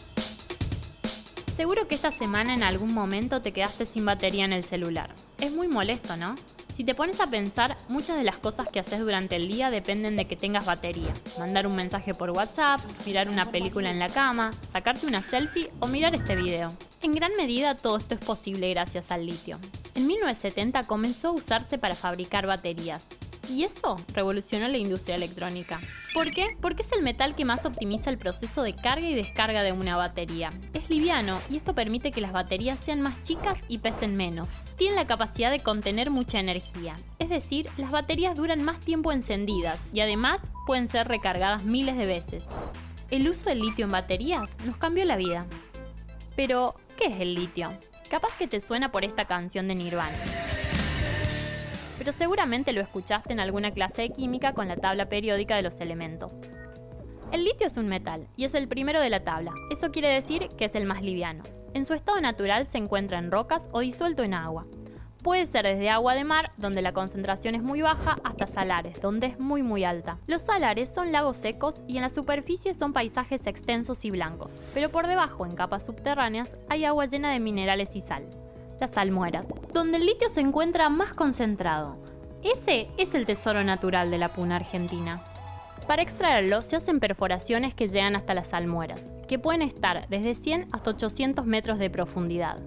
Q: Seguro que esta semana en algún momento te quedaste sin batería en el celular. Es muy molesto, ¿no? Si te pones a pensar, muchas de las cosas que haces durante el día dependen de que tengas batería. Mandar un mensaje por WhatsApp, mirar una película en la cama, sacarte una selfie o mirar este video. En gran medida todo esto es posible gracias al litio. En 1970 comenzó a usarse para fabricar baterías. Y eso revolucionó la industria electrónica. ¿Por qué? Porque es el metal que más optimiza el proceso de carga y descarga de una batería. Es liviano y esto permite que las baterías sean más chicas y pesen menos. Tienen la capacidad de contener mucha energía. Es decir, las baterías duran más tiempo encendidas y además pueden ser recargadas miles de veces. El uso del litio en baterías nos cambió la vida. Pero, ¿qué es el litio? Capaz que te suena por esta canción de Nirvana. Pero seguramente lo escuchaste en alguna clase de química con la tabla periódica de los elementos. El litio es un metal y es el primero de la tabla. Eso quiere decir que es el más liviano. En su estado natural se encuentra en rocas o disuelto en agua. Puede ser desde agua de mar, donde la concentración es muy baja, hasta salares, donde es muy alta. Los salares son lagos secos y en la superficie son paisajes extensos y blancos, pero por debajo, en capas subterráneas, hay agua llena de minerales y sal. Las salmueras, donde el litio se encuentra más concentrado. Ese es el tesoro natural de la Puna Argentina. Para extraerlo se hacen perforaciones que llegan hasta las salmueras, que pueden estar desde 100 hasta 800 metros de profundidad.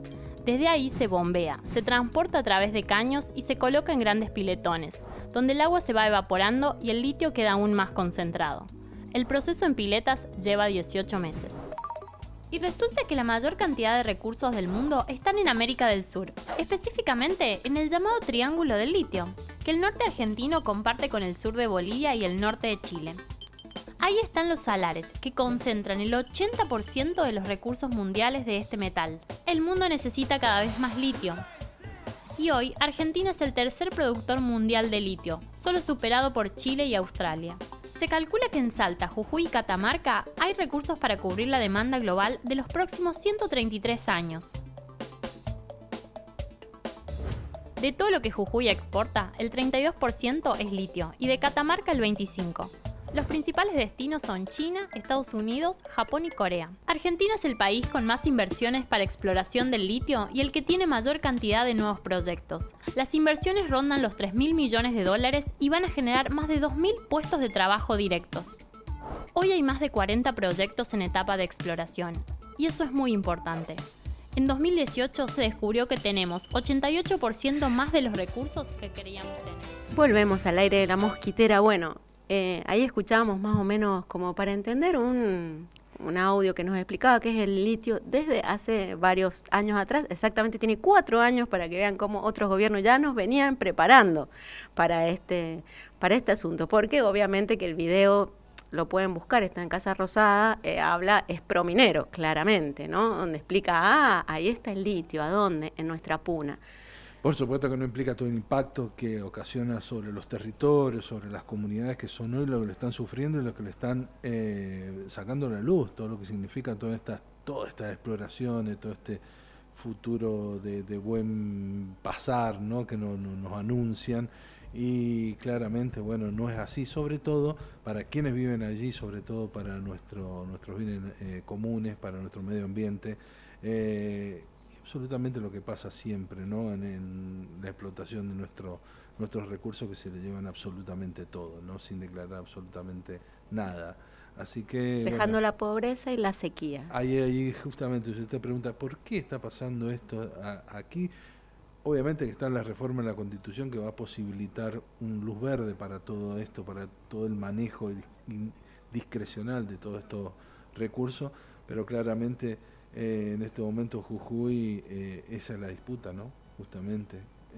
Q: Desde ahí se bombea, se transporta a través de caños y se coloca en grandes piletones, donde el agua se va evaporando y el litio queda aún más concentrado. El proceso en piletas lleva 18 meses. Y resulta que la mayor cantidad de recursos del mundo están en América del Sur, específicamente en el llamado Triángulo del Litio, que el norte argentino comparte con el sur de Bolivia y el norte de Chile. Ahí están los salares, que concentran el 80% de los recursos mundiales de este metal. El mundo necesita cada vez más litio. Y hoy, Argentina es el tercer productor mundial de litio, solo superado por Chile y Australia. Se calcula que en Salta, Jujuy y Catamarca hay recursos para cubrir la demanda global de los próximos 133 años. De todo lo que Jujuy exporta, el 32% es litio y de Catamarca el 25%. Los principales destinos son China, Estados Unidos, Japón y Corea. Argentina es el país con más inversiones para exploración del litio y el que tiene mayor cantidad de nuevos proyectos. Las inversiones rondan los 3.000 millones de dólares y van a generar más de 2.000 puestos de trabajo directos. Hoy hay más de 40 proyectos en etapa de exploración, y eso es muy importante. En 2018 se descubrió que tenemos 88% más de los recursos que creíamos tener.
A: Volvemos al aire de la mosquitera. Bueno, ahí escuchábamos más o menos como para entender un audio que nos explicaba qué es el litio desde hace varios años atrás. Exactamente tiene 4 años, para que vean cómo otros gobiernos ya nos venían preparando para este asunto. Porque obviamente que el video lo pueden buscar, está en Casa Rosada, es prominero, claramente, ¿no? Donde explica, ahí está el litio, ¿a dónde? En nuestra puna.
B: Por supuesto que no implica todo el impacto que ocasiona sobre los territorios, sobre las comunidades que son hoy lo que le están sufriendo y lo que le están sacando a la luz, todo lo que significa todas estas exploraciones, todo este futuro de buen pasar, ¿no? Que nos anuncian, y claramente, bueno, no es así, sobre todo para quienes viven allí, sobre todo para nuestros bienes comunes, para nuestro medio ambiente. Absolutamente lo que pasa siempre, ¿no? En la explotación de nuestros recursos, que se le llevan absolutamente todo, ¿no? Sin declarar absolutamente nada. Así que
A: dejando la pobreza y la sequía.
B: Ahí justamente usted te pregunta, ¿por qué está pasando esto aquí? Obviamente que está la reforma en la Constitución que va a posibilitar un luz verde para todo esto, para todo el manejo discrecional de todos estos recursos, pero claramente en este momento Jujuy, esa es la disputa, ¿no? Justamente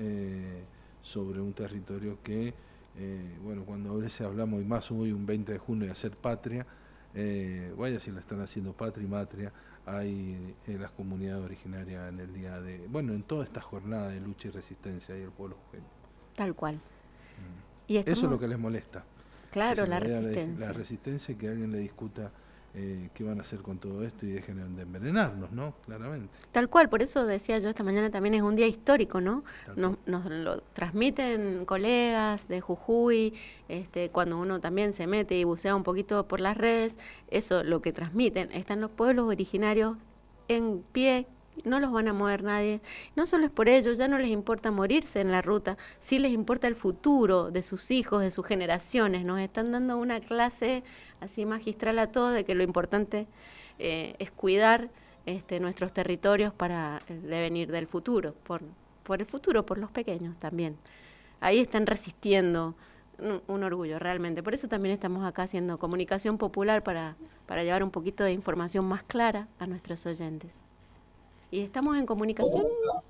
B: sobre un territorio que, bueno, cuando a veces hablamos, y más hoy un 20 de junio, de hacer patria, vaya si la están haciendo patria y matria, hay las comunidades originarias en el día de, bueno, en toda esta jornada de lucha y resistencia y el pueblo jujeño.
A: Tal cual.
B: Y eso es lo que les molesta.
A: Claro, la resistencia.
B: La resistencia, y que alguien le discuta qué van a hacer con todo esto y dejen de envenenarnos, ¿no? Claramente.
A: Tal cual, por eso decía yo esta mañana, también es un día histórico, ¿no? Nos lo transmiten colegas de Jujuy, cuando uno también se mete y bucea un poquito por las redes, eso lo que transmiten, están los pueblos originarios en pie, no los van a mover nadie, no solo es por ellos, ya no les importa morirse en la ruta, sí les importa el futuro de sus hijos, de sus generaciones, nos están dando una clase así magistral a todos de que lo importante es cuidar nuestros territorios para el devenir del futuro, por el futuro, por los pequeños también. Ahí están resistiendo, un orgullo realmente, por eso también estamos acá haciendo comunicación popular para llevar un poquito de información más clara a nuestros oyentes. Y estamos en comunicación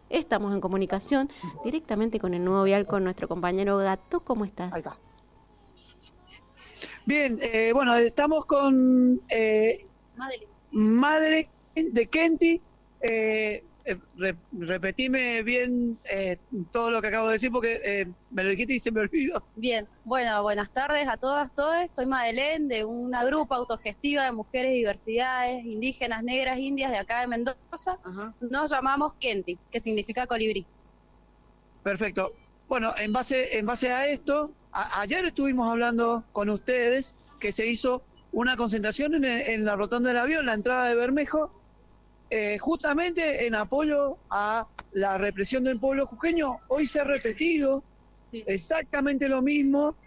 A: directamente con el Nudo Vial, con nuestro compañero Gato. ¿Cómo estás?
C: Ahí está. Bien, bueno, estamos con Madre de Kenty. Repetime bien todo lo que acabo de decir, porque me lo dijiste y se me olvidó.
R: Bien, bueno, buenas tardes a todas, todos. Soy Madeleine, de una grupo autogestiva de mujeres y diversidades indígenas, negras, indias de acá de Mendoza. Ajá. Nos llamamos Kenty, que significa colibrí.
C: Perfecto. Bueno, en base a esto, ayer estuvimos hablando con ustedes que se hizo una concentración en la rotonda del avión, la entrada de Bermejo, justamente en apoyo a la represión del pueblo jujeño. Hoy se ha repetido exactamente lo mismo,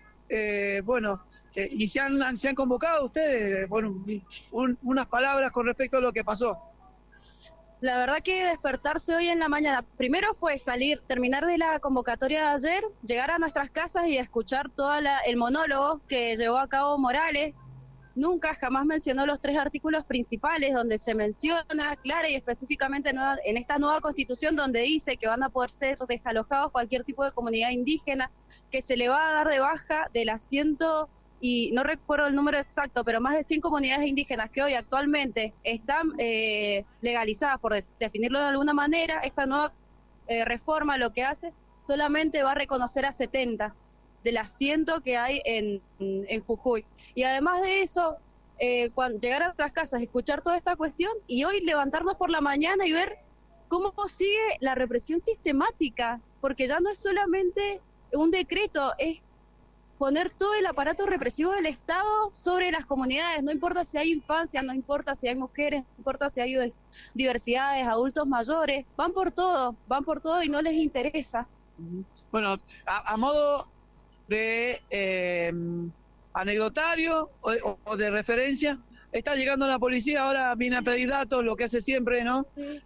C: y se han convocado ustedes, unas palabras con respecto a lo que pasó.
R: La verdad que despertarse hoy en la mañana, primero fue terminar de la convocatoria de ayer, llegar a nuestras casas y escuchar el monólogo que llevó a cabo Morales. Nunca, jamás mencionó los 3 artículos principales donde se menciona clara y específicamente en esta nueva constitución donde dice que van a poder ser desalojados cualquier tipo de comunidad indígena, que se le va a dar de baja del asiento, y no recuerdo el número exacto, pero más de 100 comunidades indígenas que hoy actualmente están legalizadas, por definirlo de alguna manera. Esta nueva reforma lo que hace solamente va a reconocer a 70 del asiento que hay en Jujuy. Y además de eso, cuando llegar a nuestras casas, escuchar toda esta cuestión y hoy levantarnos por la mañana y ver cómo sigue la represión sistemática, porque ya no es solamente un decreto, es poner todo el aparato represivo del Estado sobre las comunidades, no importa si hay infancia, no importa si hay mujeres, no importa si hay diversidades, adultos mayores, van por todo y no les interesa.
C: Bueno, a modo de anecdotario o de referencia, está llegando la policía, ahora viene a pedir datos, lo que hace siempre, ¿no? Sí.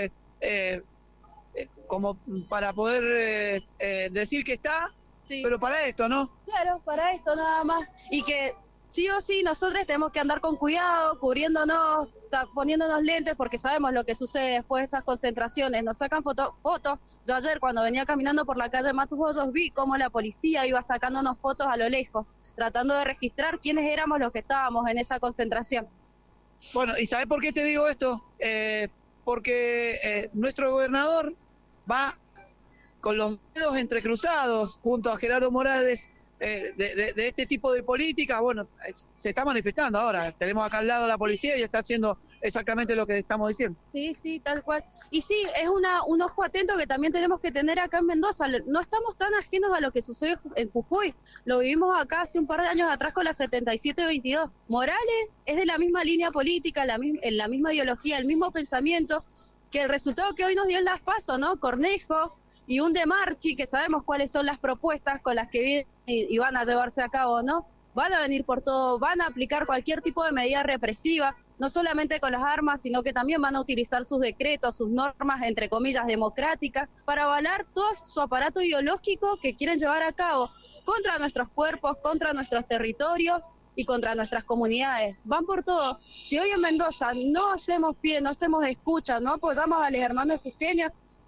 C: Como para poder decir que está, sí, pero para esto, ¿no?
R: Claro, para esto nada más. Y que sí o sí nosotros tenemos que andar con cuidado, cubriéndonos, poniéndonos lentes, porque sabemos lo que sucede después de estas concentraciones. Nos sacan fotos. Yo ayer cuando venía caminando por la calle Matus Hoyos vi cómo la policía iba sacándonos fotos a lo lejos, tratando de registrar quiénes éramos los que estábamos en esa concentración.
C: Bueno, ¿y sabes por qué te digo esto? Porque nuestro gobernador va con los dedos entrecruzados junto a Gerardo Morales de este tipo de política. Bueno, se está manifestando ahora. Tenemos acá al lado la policía y está haciendo exactamente lo que estamos diciendo.
R: Sí, sí, tal cual. Y sí, es un ojo atento que también tenemos que tener acá en Mendoza. No estamos tan ajenos a lo que sucede en Jujuy. Lo vivimos acá hace un par de años atrás con la 7722. Morales es de la misma línea política, en la misma ideología, el mismo pensamiento, que el resultado que hoy nos dio en Las PASO, ¿no? Cornejo y un de Marchi, que sabemos cuáles son las propuestas con las que vienen y van a llevarse a cabo, ¿no? Van a venir por todo, van a aplicar cualquier tipo de medida represiva, no solamente con las armas, sino que también van a utilizar sus decretos, sus normas, entre comillas, democráticas, para avalar todo su aparato ideológico que quieren llevar a cabo contra nuestros cuerpos, contra nuestros territorios y contra nuestras comunidades. Van por todo. Si hoy en Mendoza no hacemos pie, no hacemos escucha, no apoyamos a los hermanos jujeños,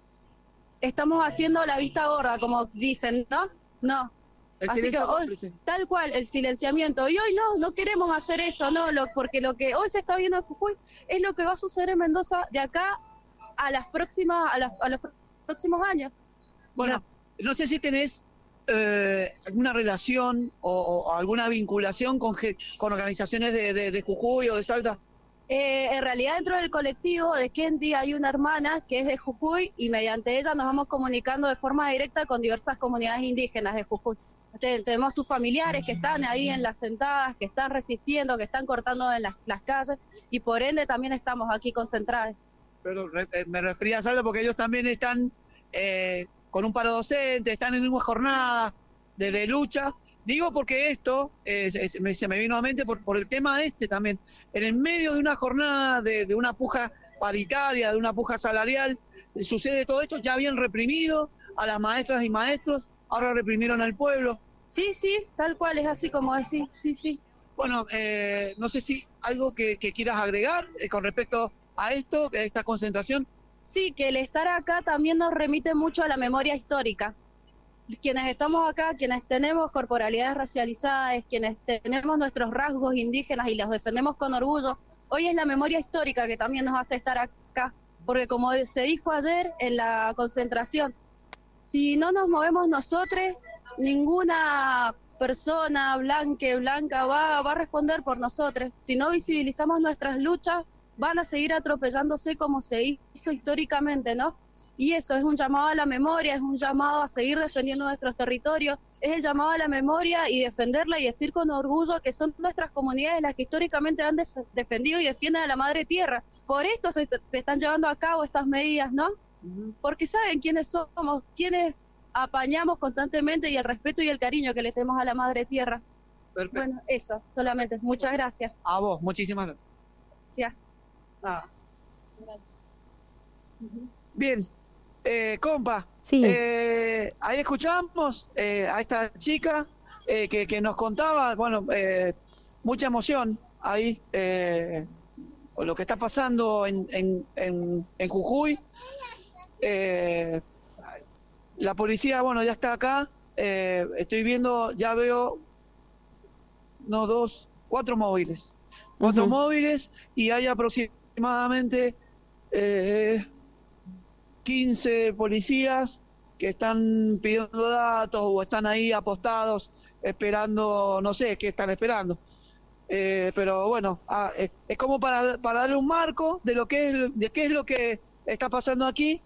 R: estamos haciendo la vista gorda, como dicen, ¿no? No. Así que hoy, tal cual, el silenciamiento. Y hoy no queremos hacer eso, no, porque lo que hoy se está viendo en Jujuy es lo que va a suceder en Mendoza de acá a los próximos años.
C: Bueno, no sé si tenés alguna relación o alguna vinculación con organizaciones de Jujuy o de Salta.
R: En realidad dentro del colectivo de Kenti hay una hermana que es de Jujuy y mediante ella nos vamos comunicando de forma directa con diversas comunidades indígenas de Jujuy. Tenemos sus familiares que están ahí en las sentadas, que están resistiendo, que están cortando en las calles y por ende también estamos aquí concentrados.
C: Pero me refería a Salta porque ellos también están con un paro docente, están en una jornada de lucha. Digo porque esto se me vino a mente por el tema también. En el medio de una jornada de una puja paritaria, de una puja salarial, sucede todo esto. Ya habían reprimido a las maestras y maestros, ahora reprimieron al pueblo.
R: Sí, sí, tal cual, es así como decís, sí.
C: Bueno, no sé si algo que quieras agregar con respecto a esto, a esta concentración.
R: Sí, que el estar acá también nos remite mucho a la memoria histórica. Quienes estamos acá, quienes tenemos corporalidades racializadas, quienes tenemos nuestros rasgos indígenas y los defendemos con orgullo, hoy es la memoria histórica que también nos hace estar acá, porque como se dijo ayer en la concentración, si no nos movemos nosotros, ninguna persona blanca va a responder por nosotros. Si no visibilizamos nuestras luchas, van a seguir atropellándose como se hizo históricamente, ¿no? Y eso es un llamado a la memoria, es un llamado a seguir defendiendo nuestros territorios, es el llamado a la memoria y defenderla y decir con orgullo que son nuestras comunidades las que históricamente han defendido y defienden a la madre tierra. Por esto se están llevando a cabo estas medidas, ¿no? Porque saben quiénes somos, quiénes apañamos constantemente y el respeto y el cariño que le tenemos a la madre tierra.
C: Perfecto.
R: Bueno, eso solamente. Muchas gracias.
C: A vos, muchísimas gracias.
R: Gracias.
C: Ah.
R: Gracias.
C: Bien, compa,
A: Sí.
C: Ahí escuchamos a esta chica que nos contaba, bueno, mucha emoción ahí, con lo que está pasando en Jujuy. La policía, bueno, ya está acá, estoy viendo, ya veo, 4 móviles. 4 móviles y hay aproximadamente 15 policías que están pidiendo datos o están ahí apostados esperando, no sé qué están esperando. Pero bueno, es como para darle un marco de lo que es, de qué es lo que está pasando aquí.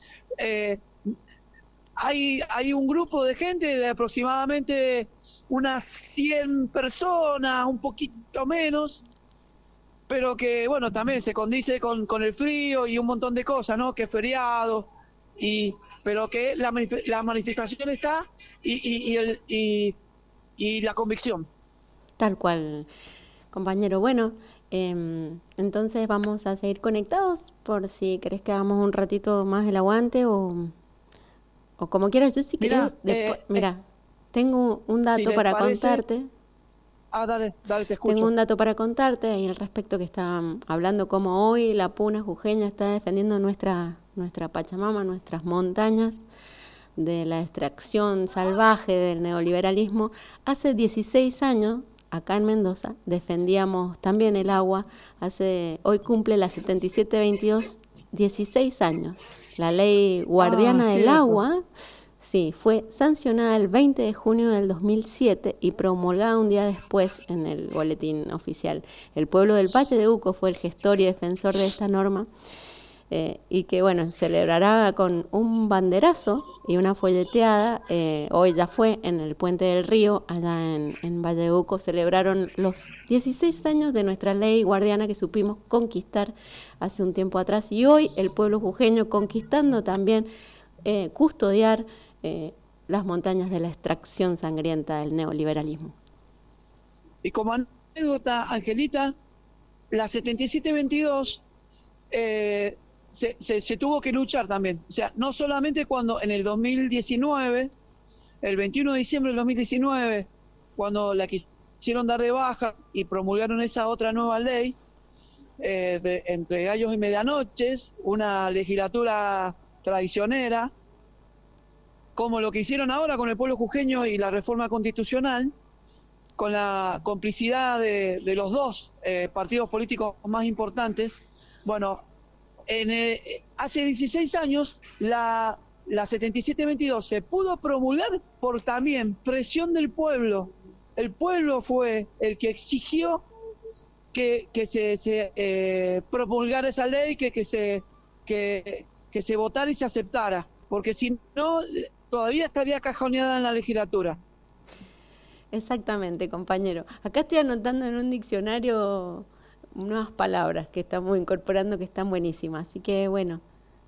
C: Hay un grupo de gente de aproximadamente unas 100 personas, un poquito menos, pero que bueno, también se condice con el frío y un montón de cosas, ¿no? Que es feriado, pero que la manifestación está y la convicción.
A: Tal cual, compañero. Bueno, entonces vamos a seguir conectados por si querés que hagamos un ratito más el aguante o como quieras. Yo si querés, mira, tengo un dato
C: si
A: para
C: parece,
A: contarte.
C: Dale, te escucho.
A: Tengo un dato para contarte y al respecto que está hablando como hoy la Puna jujeña está defendiendo nuestra Pachamama, nuestras montañas de la extracción salvaje del neoliberalismo. Hace 16 años, acá en Mendoza, defendíamos también el agua. Hoy cumple la 7722, 16 años. La ley guardiana del agua, sí, fue sancionada el 20 de junio del 2007 y promulgada un día después en el boletín oficial. El pueblo del Valle de Uco fue el gestor y defensor de esta norma y que, bueno, celebrará con un banderazo y una folleteada. Hoy ya fue en el Puente del Río, allá en Valle de Uco, celebraron los 16 años de nuestra ley guardiana que supimos conquistar hace un tiempo atrás, y hoy el pueblo jujeño conquistando también, custodiar las montañas de la extracción sangrienta del neoliberalismo.
C: Y como anécdota, Angelita, la 7722 se tuvo que luchar también. O sea, no solamente cuando en el 2019, el 21 de diciembre del 2019, cuando la quisieron dar de baja y promulgaron esa otra nueva ley, entre gallos y medianoches, una legislatura traicionera, como lo que hicieron ahora con el pueblo jujeño y la reforma constitucional, con la complicidad de los dos partidos políticos más importantes. Bueno, hace 16 años la 7722 se pudo promulgar por también presión del pueblo. El pueblo fue el que exigió que se promulgara esa ley, que se votara y se aceptara, porque si no, todavía estaría cajoneada en la legislatura.
A: Exactamente, compañero. Acá estoy anotando en un diccionario nuevas palabras que estamos incorporando que están buenísimas. Así que, bueno,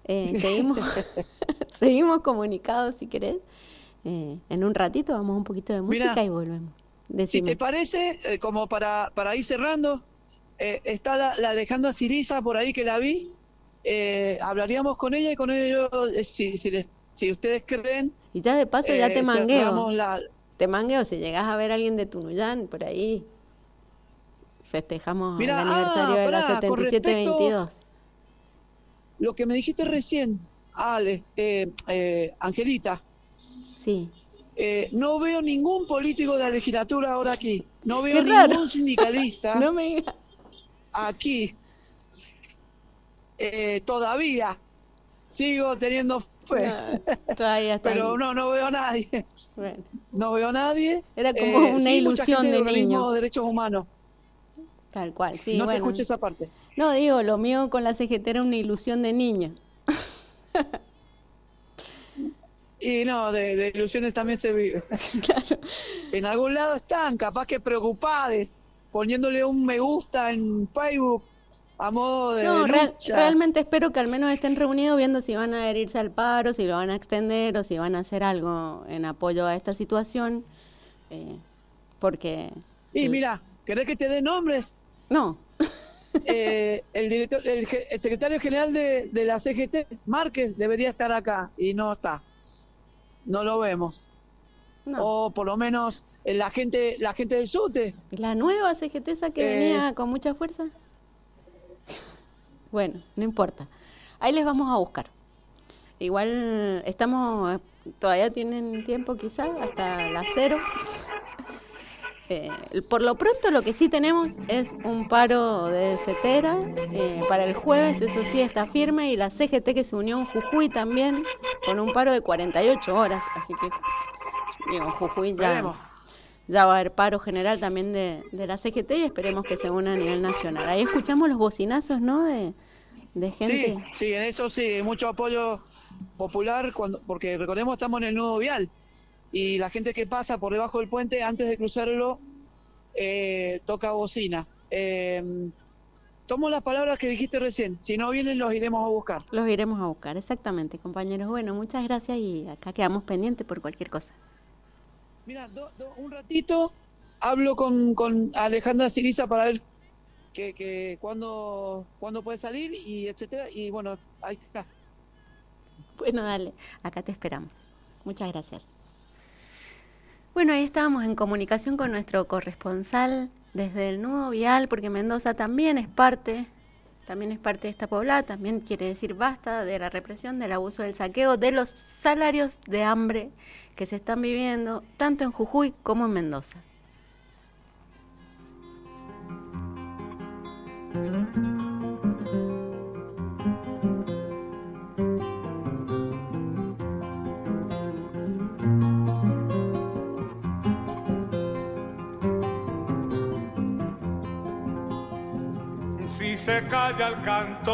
A: seguimos comunicados si querés. En un ratito vamos un poquito de música. Mirá, y volvemos. Decime.
C: Si te parece, como para ir cerrando, está la Alejandra Siriza por ahí que la vi. Hablaríamos con ella y con ellos, si ustedes creen.
A: Y ya de paso ya te mangueo. Te mangueo si llegás a ver a alguien de Tunuyán por ahí. Festejamos el aniversario de la 7722.
C: Lo que me dijiste recién, Ale, Angelita.
A: Sí.
C: No veo ningún político de la legislatura ahora aquí. No veo ningún sindicalista.
A: No me digas.
C: Aquí. Todavía sigo teniendo fe.
A: Todavía está.
C: Pero no veo a nadie.
A: Bueno.
C: No veo a nadie.
A: Era como una ilusión de niño.
C: Derechos humanos.
A: Tal cual, sí.
C: No
A: bueno.
C: te escuché esa parte.
A: No, digo, lo mío con la CGT era una ilusión de niño.
C: Y no, de ilusiones también se vive.
A: Claro.
C: En algún lado están, capaz que preocupados, poniéndole un me gusta en Facebook a modo de lucha.
A: Realmente espero que al menos estén reunidos viendo si van a adherirse al paro, si lo van a extender o si van a hacer algo en apoyo a esta situación. Porque...
C: Y mira, ¿querés que te dé nombres?
A: No.
C: el secretario general de la CGT, Márquez, debería estar acá y no está. No lo vemos. No. O por lo menos la gente del SUTE.
A: ¿La nueva CGT esa que venía con mucha fuerza? Bueno, no importa. Ahí les vamos a buscar. Igual todavía tienen tiempo quizás hasta las 0. Por lo pronto lo que sí tenemos es un paro de CETERA para el jueves, eso sí está firme, y la CGT que se unió en Jujuy también con un paro de 48 horas, así que digo, Jujuy ya va a haber paro general también de la CGT y esperemos que se una a nivel nacional. Ahí escuchamos los bocinazos, ¿no? De gente.
C: Sí, en eso sí, mucho apoyo popular, porque recordemos estamos en el nudo vial y la gente que pasa por debajo del puente antes de cruzarlo toca bocina. Tomo las palabras que dijiste recién, si no vienen los iremos a buscar.
A: Los iremos a buscar, exactamente, compañeros. Bueno, muchas gracias y acá quedamos pendientes por cualquier cosa.
C: Mira, un ratito hablo con Alejandra Siriza para ver que cuándo puede salir y etcétera, y bueno, ahí está.
A: Bueno, dale, acá te esperamos. Muchas gracias. Bueno, ahí estábamos en comunicación con nuestro corresponsal desde el nudo vial, porque Mendoza también es parte de esta poblada, también quiere decir basta de la represión, del abuso, del saqueo, de los salarios de hambre que se están viviendo tanto en Jujuy como en Mendoza.
S: Si se calla el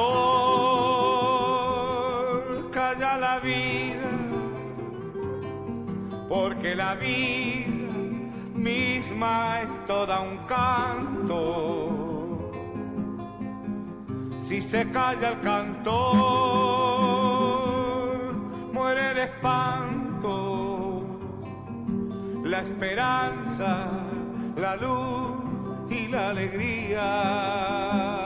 S: cantor, calla la vida, porque la vida misma es toda un canto. Si se calla el cantor, muere el espanto, la esperanza, la luz y la alegría.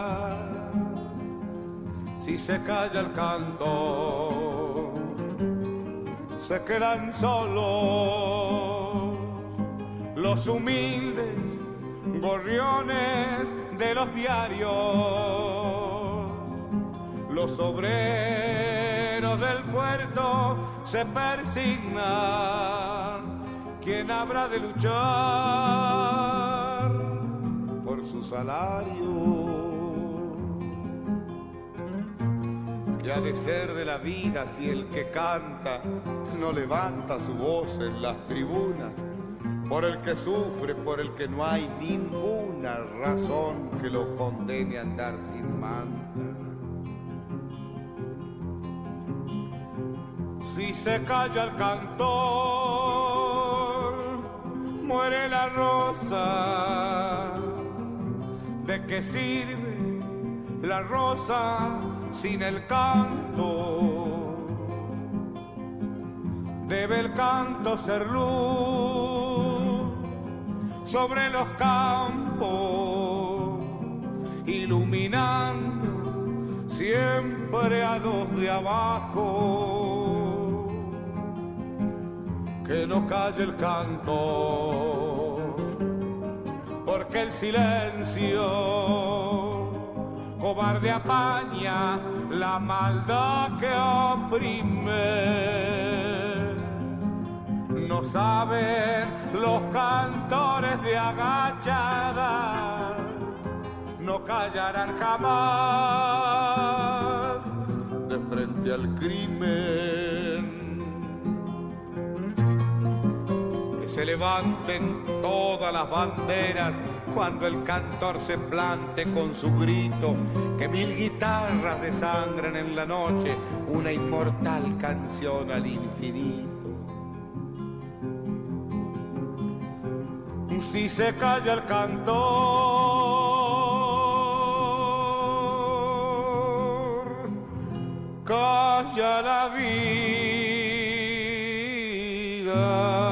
S: Si se calla el canto, se quedan solos los humildes gorriones de los diarios, los obreros del puerto se persignan. ¿Quién habrá de luchar por su salario? ¿Qué ha de ser de la vida si el que canta no levanta su voz en las tribunas? Por el que sufre, por el que no hay ninguna razón que lo condene a andar sin manta. Si se calla el cantor, muere la rosa. ¿De qué sirve la rosa sin el canto? Debe el canto ser luz sobre los campos, iluminando siempre a los de abajo. Que no calle el canto, porque el silencio cobarde apaña la maldad que oprime. No saben los cantores de agachada, no callarán jamás de frente al crimen. Que se levanten todas las banderas cuando el cantor se plante con su grito, que 1000 guitarras desangren en la noche una inmortal canción al infinito. Si se calla el cantor, calla la vida.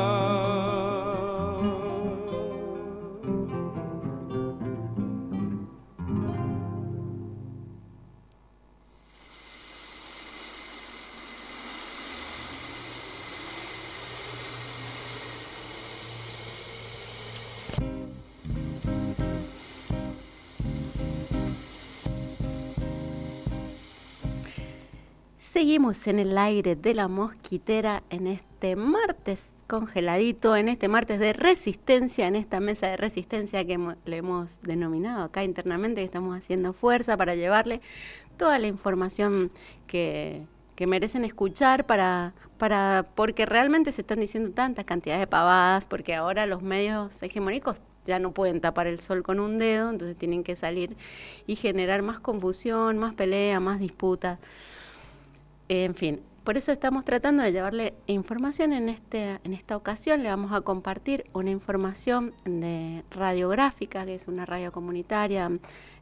A: Seguimos en el aire de la mosquitera en este martes congeladito, en este martes de resistencia, en esta mesa de resistencia que le hemos denominado acá internamente, que estamos haciendo fuerza para llevarle toda la información que merecen escuchar porque realmente se están diciendo tantas cantidades de pavadas, porque ahora los medios hegemónicos ya no pueden tapar el sol con un dedo, entonces tienen que salir y generar más confusión, más pelea, más disputa. En fin, por eso estamos tratando de llevarle información en esta ocasión. Le vamos a compartir una información de Radiográfica, que es una radio comunitaria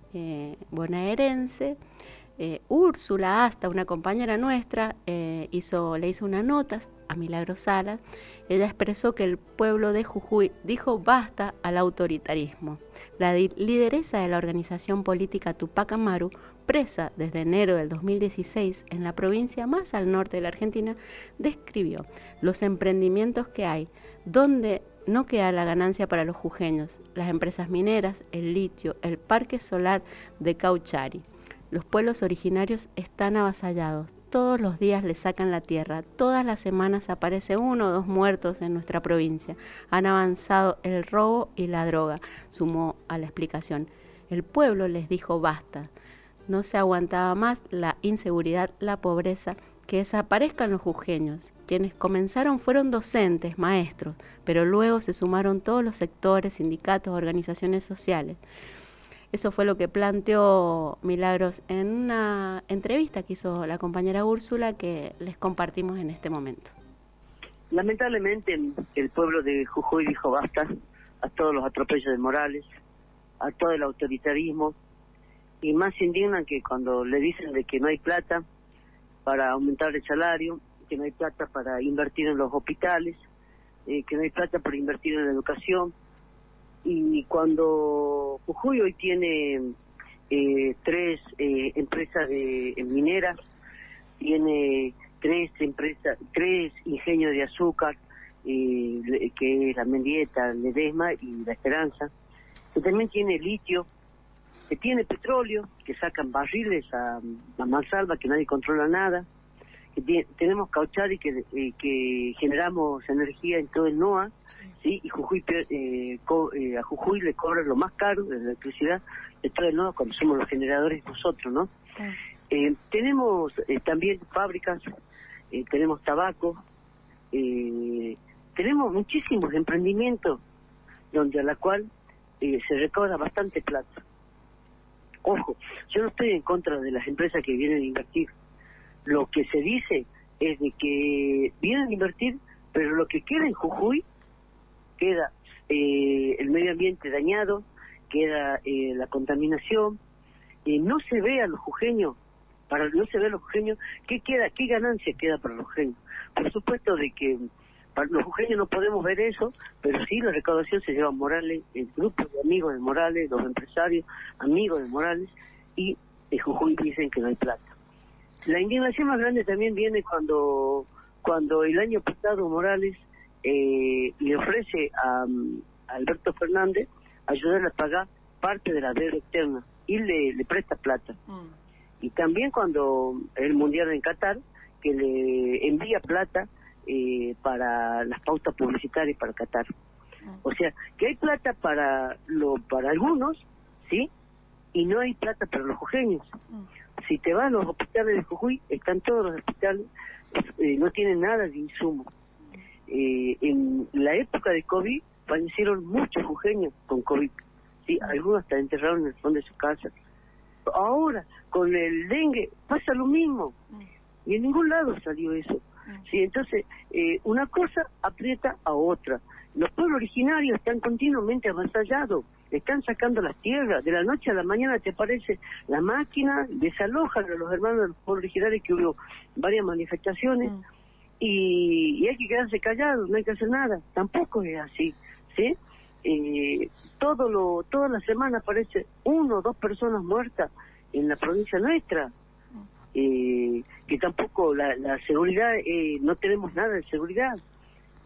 A: bonaerense. Úrsula Asta, una compañera nuestra, le hizo una nota a Milagros Salas. Ella expresó que el pueblo de Jujuy dijo basta al autoritarismo. La lideresa de la organización política Tupac Amaru, presa desde enero del 2016 en la provincia más al norte de la Argentina, describió los emprendimientos que hay, donde no queda la ganancia para los jujeños, las empresas mineras, el litio, el parque solar de Cauchari. Los pueblos originarios están avasallados. Todos los días le sacan la tierra. Todas las semanas aparece 1 o 2 muertos en nuestra provincia. Han avanzado el robo y la droga, sumó a la explicación. El pueblo les dijo basta. No se aguantaba más la inseguridad, la pobreza, que desaparezcan los jujeños. Quienes comenzaron fueron docentes, maestros, pero luego se sumaron todos los sectores, sindicatos, organizaciones sociales. Eso fue lo que planteó Milagros en una entrevista que hizo la compañera Úrsula, que les compartimos en este momento.
T: Lamentablemente el pueblo de Jujuy dijo basta a todos los atropellos de Morales, a todo el autoritarismo, y más se indignan que cuando le dicen de que no hay plata para aumentar el salario, que no hay plata para invertir en los hospitales, que no hay plata para invertir en la educación. Y cuando Jujuy hoy tiene 3 empresas mineras, tiene 3 ingenios de azúcar, que es la Mendieta, Ledesma y La Esperanza, que también tiene litio, que tiene petróleo, que sacan barriles a mansalva, que nadie controla nada, que tenemos Cauchari, que generamos energía en todo el NOA, ¿sí? Y Jujuy, a Jujuy le cobran lo más caro de la electricidad de todo el NOA cuando somos los generadores nosotros, ¿no? Tenemos también fábricas, tenemos tabaco, tenemos muchísimos emprendimientos donde a la cual se recauda bastante plata. Ojo, yo no estoy en contra de las empresas que vienen a invertir. Lo que se dice es de que vienen a invertir, pero lo que queda en Jujuy, queda el medio ambiente dañado, queda la contaminación, no se ve a los jujeños, ¿qué queda? ¿Qué ganancia queda para los jujeños? Por supuesto de que para los jujeños no podemos ver eso, pero sí la recaudación se lleva a Morales, el grupo de amigos de Morales, los empresarios, amigos de Morales, y en Jujuy dicen que no hay plata. La indignación más grande también viene cuando el año pasado Morales le ofrece a Alberto Fernández ayudarle a pagar parte de la deuda externa y le presta plata. Y también cuando el Mundial en Qatar, que le envía plata para las pautas publicitarias para Qatar. O sea, que hay plata para algunos, ¿sí? Y no hay plata para los jujeños. Si te vas a los hospitales de Jujuy, están todos los hospitales, no tienen nada de insumo. En la época de COVID fallecieron muchos jujeños con COVID, ¿sí? Algunos hasta enterraron en el fondo de su casa. Ahora, con el dengue, pasa lo mismo. Y en ningún lado salió eso. ¿Sí? Entonces, una cosa aprieta a otra. Los pueblos originarios están continuamente avasallados, están sacando las tierras. De la noche a la mañana te aparece la máquina, desalojan a los hermanos de los pueblos originarios, que hubo varias manifestaciones, y hay que quedarse callados, no hay que hacer nada. Tampoco es así, ¿sí? Toda la semana aparece 1 o 2 personas muertas en la provincia nuestra. Que tampoco la seguridad, no tenemos nada de seguridad.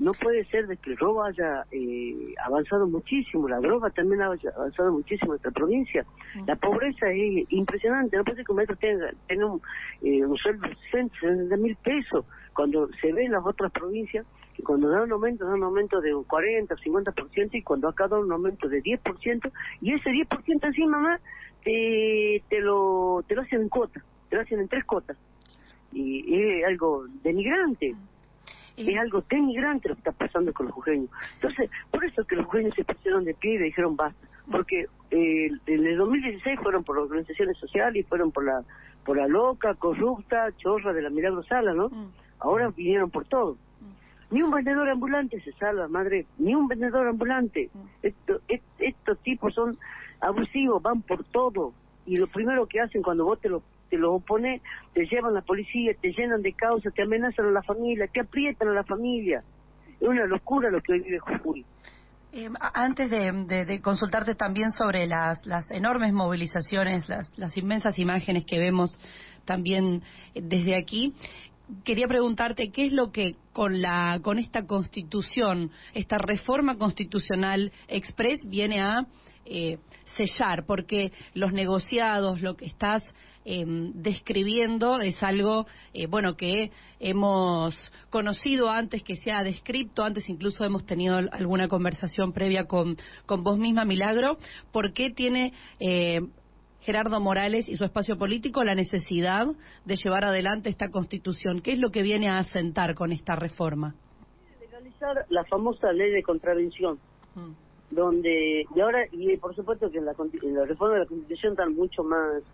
T: no puede ser de que el robo haya avanzado muchísimo, la droga también ha avanzado muchísimo en nuestra provincia. La pobreza es impresionante, no puede ser que un maestro tenga un sueldo de 60.000 pesos, cuando se ve en las otras provincias que cuando dan un aumento de un 40 o 50%, y cuando acá dan un aumento de 10%, y ese 10% encima más te lo hacen en cuotas, te lo hacen en 3 cuotas, y es algo denigrante. Es algo denigrante lo que está pasando con los jujeños. Entonces, por eso que los jujeños se pusieron de pie y dijeron basta. Porque en el 2016 fueron por las organizaciones sociales y fueron por la loca, corrupta, chorra de la Milagro Sala, ¿no? Ahora vinieron por todo. Ni un vendedor ambulante se salva, madre. Ni un vendedor ambulante. Estos tipos son abusivos, van por todo. Y lo primero que hacen cuando vos te lo opones, te llevan a la policía, te llenan de causas, te amenazan a la familia, te aprietan a la familia. Es una locura lo que hoy vive Jujuy.
U: Antes de consultarte también sobre las enormes movilizaciones, las inmensas imágenes que vemos también desde aquí, quería preguntarte qué es lo que con esta Constitución, esta reforma constitucional express viene a sellar, porque los negociados, lo que estás describiendo es algo que hemos conocido antes que se ha descrito, antes incluso hemos tenido alguna conversación previa con vos misma, Milagro. ¿Por qué tiene Gerardo Morales y su espacio político la necesidad de llevar adelante esta Constitución? ¿Qué es lo que viene a asentar con esta reforma?
T: Legalizar la famosa ley de contravención, donde y por supuesto que en la reforma de la Constitución está mucho más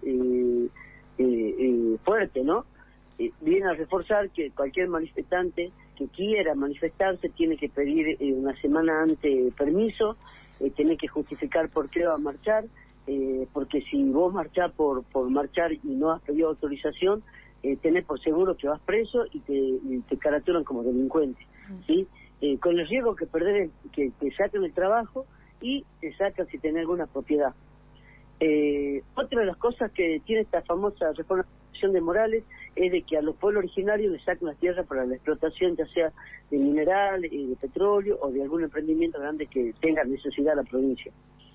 T: fuerte, ¿no? Viene a reforzar que cualquier manifestante que quiera manifestarse tiene que pedir una semana antes permiso, tiene que justificar por qué va a marchar, porque si vos marchás por marchar y no has pedido autorización, tenés por seguro que vas preso y te caracterizan como delincuente, ¿sí? Con el riesgo que perder, que te saquen el trabajo y te sacan si tenés alguna propiedad. Otra de las cosas que tiene esta famosa reforma de Morales es de que a los pueblos originarios les saquen las tierras para la explotación, ya sea de mineral, de petróleo o de algún emprendimiento grande que tenga necesidad la provincia.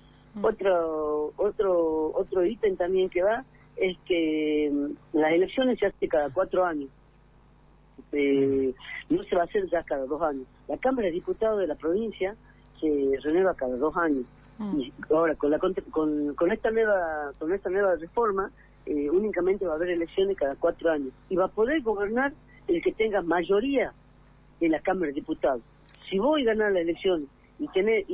T: Otro ítem también que va es que las elecciones se hacen cada 4 años. No se va a hacer ya cada 2 años. La Cámara de Diputados de la provincia se renueva cada 2 años. Y ahora con esta nueva reforma únicamente va a haber elecciones cada 4 años y va a poder gobernar el que tenga mayoría en la Cámara de Diputados. Si vos ganás la elección y tenés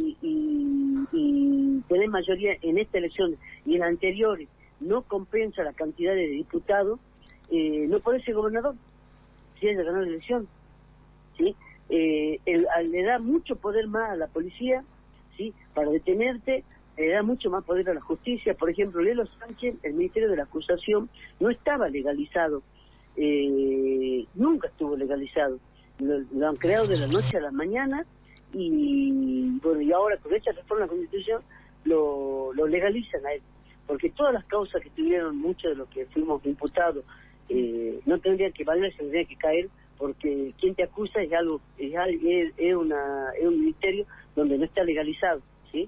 T: mayoría en esta elección y en las anteriores no compensa la cantidad de diputados, no podés ser gobernador si has de ganar la elección, ¿sí? Le da mucho poder más a la policía, ¿sí? Para detenerte, le da mucho más poder a la justicia. Por ejemplo, Lelo Sánchez, el Ministerio de la Acusación, no estaba legalizado, nunca estuvo legalizado. Lo han creado de la noche a la mañana y ahora con esta reforma de la Constitución lo legalizan a él, porque todas las causas que tuvieron muchos de los que fuimos imputados no tendrían que valer, se tendrían que caer, porque quien te acusa es un ministerio donde no está legalizado, ¿sí?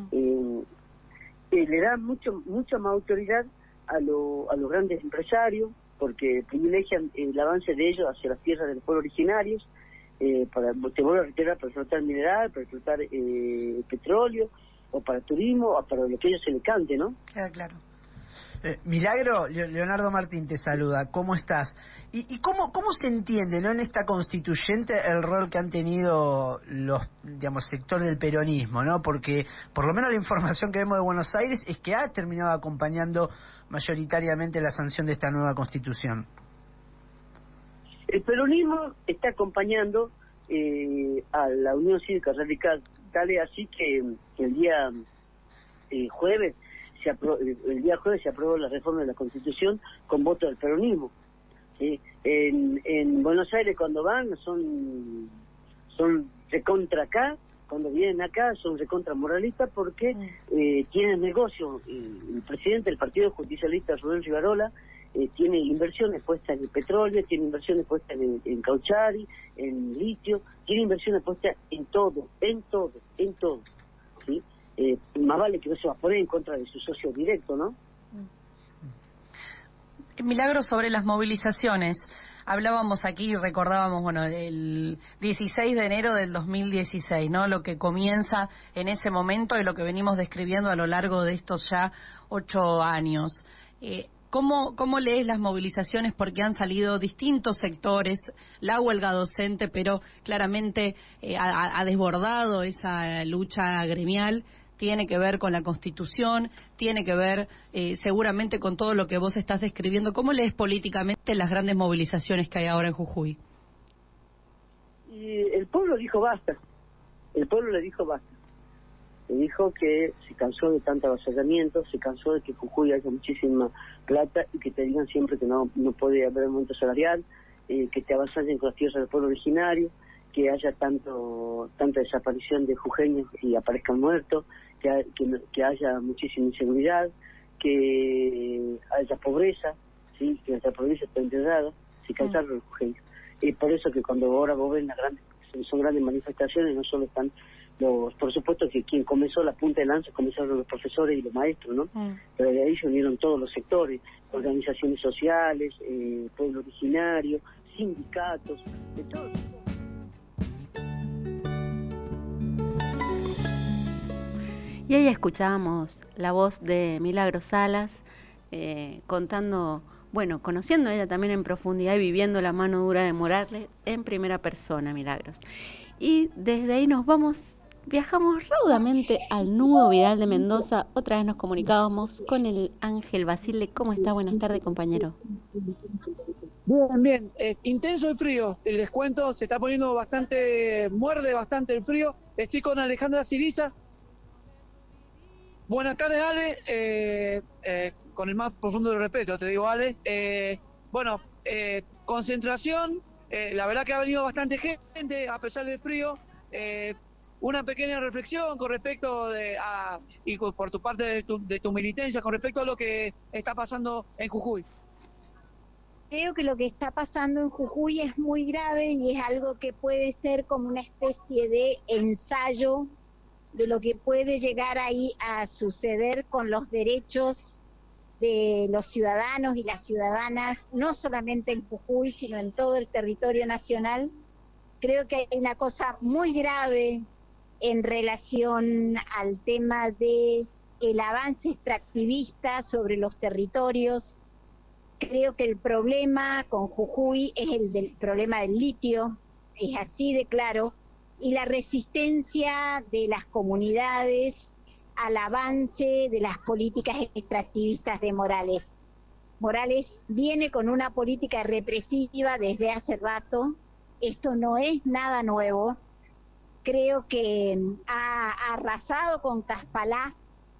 T: Le da mucha más autoridad a los grandes empresarios, porque privilegian el avance de ellos hacia las tierras de los pueblos originarios, te vuelvo a reiterar, para explotar mineral, para explotar petróleo, o para turismo, o para lo que a ellos se le cante, ¿no?
V: Claro. Milagro, Leonardo Martín te saluda, ¿cómo estás? ¿Y cómo se entiende, ¿no?, en esta constituyente el rol que han tenido los, sector del peronismo, ¿no? Porque por lo menos la información que vemos de Buenos Aires es que ha terminado acompañando mayoritariamente la sanción de esta nueva constitución.
T: El peronismo está acompañando a la Unión Cívica Radical, tal es así que el día jueves se aprobó la reforma de la Constitución con voto del peronismo, ¿sí? En Buenos Aires cuando van son recontra acá, cuando vienen acá son recontra moralistas porque tienen negocio. El presidente del Partido Justicialista, Rubén Rivarola, tiene inversiones puestas en el petróleo, tiene inversiones puestas en cauchari, en litio, tiene inversiones puestas en todo, ¿sí? Más vale que no se va a poner en contra de su socio directo, ¿no?
U: Milagro, sobre las movilizaciones. Hablábamos aquí, recordábamos, bueno, el 16 de enero del 2016, ¿no? Lo que comienza en ese momento y lo que venimos describiendo a lo largo de estos ya 8 años. ¿Cómo lees las movilizaciones? Porque han salido distintos sectores, la huelga docente, pero claramente ha desbordado esa lucha gremial. Tiene que ver con la Constitución, tiene que ver seguramente con todo lo que vos estás describiendo. ¿Cómo lees políticamente las grandes movilizaciones que hay ahora en Jujuy?
T: Y el pueblo dijo basta, le dijo que se cansó de tanto avasallamiento, se cansó de que Jujuy haya muchísima plata y que te digan siempre que no puede haber aumento salarial, que te avasallen con las tierras del pueblo originario, que haya tanta desaparición de jujeños y aparezcan muertos, que haya muchísima inseguridad, que haya pobreza, sí, que nuestra provincia está enterrada, se cansaron los jujeños. Y por eso que cuando ahora vos ves son grandes manifestaciones, no solo están por supuesto que quien comenzó la punta de lanza comenzaron los profesores y los maestros, ¿no? Pero de ahí se unieron todos los sectores, organizaciones sociales, pueblo originario, sindicatos, de todo.
A: Y ahí escuchábamos la voz de Milagro Salas contando, bueno, conociendo ella también en profundidad y viviendo la mano dura de Morales en primera persona, Milagros. Y desde ahí viajamos raudamente al nudo Vidal de Mendoza. Otra vez nos comunicábamos con el Ángel Basile. ¿Cómo está? Buenas tardes, compañero.
C: Bien. Intenso el frío. Les cuento, se está poniendo muerde bastante el frío. Estoy con Alejandra Siriza. Buenas tardes, Ale. Con el más profundo respeto, te digo, Ale. Concentración. La verdad que ha venido bastante gente, a pesar del frío. Una pequeña reflexión con respecto y por tu parte de tu militancia, con respecto a lo que está pasando en Jujuy.
D: Creo que lo que está pasando en Jujuy es muy grave y es algo que puede ser como una especie de ensayo de lo que puede llegar ahí a suceder con los derechos de los ciudadanos y las ciudadanas, no solamente en Jujuy, sino en todo el territorio nacional. Creo que hay una cosa muy grave en relación al tema de el avance extractivista sobre los territorios. Creo que el problema con Jujuy es el problema del litio, es así de claro, y la resistencia de las comunidades al avance de las políticas extractivistas de Morales. Morales viene con una política represiva desde hace rato. Esto no es nada nuevo. Creo que ha arrasado con Caspalá,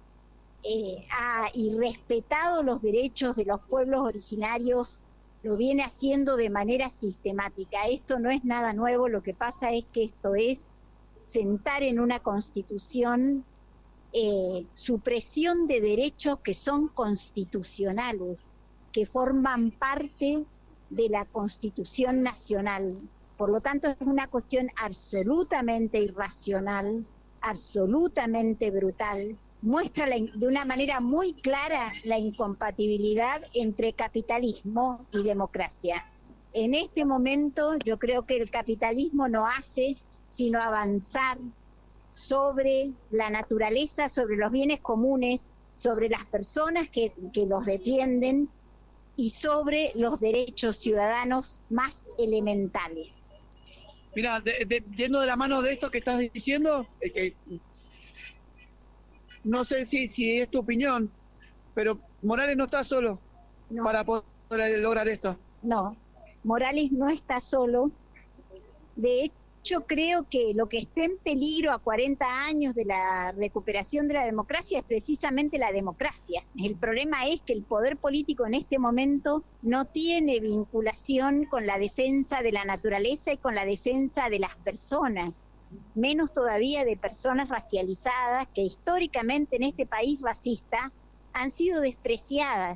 D: ha irrespetado los derechos de los pueblos originarios, lo viene haciendo de manera sistemática. Esto no es nada nuevo, lo que pasa es que esto es sentar en una constitución supresión de derechos que son constitucionales, que forman parte de la Constitución Nacional. Por lo tanto, es una cuestión absolutamente irracional, absolutamente brutal. Muestra de una manera muy clara la incompatibilidad entre capitalismo y democracia. En este momento yo creo que el capitalismo no hace sino avanzar sobre la naturaleza, sobre los bienes comunes, sobre las personas que los defienden y sobre los derechos ciudadanos más elementales.
C: Mira, yendo de la mano de esto que estás diciendo, no sé si es tu opinión, pero Morales no está solo para poder lograr esto.
D: No, Morales no está solo. De hecho, creo que lo que está en peligro a 40 años de la recuperación de la democracia es precisamente la democracia. El problema es que el poder político en este momento no tiene vinculación con la defensa de la naturaleza y con la defensa de las personas, menos todavía de personas racializadas que históricamente en este país racista han sido despreciadas.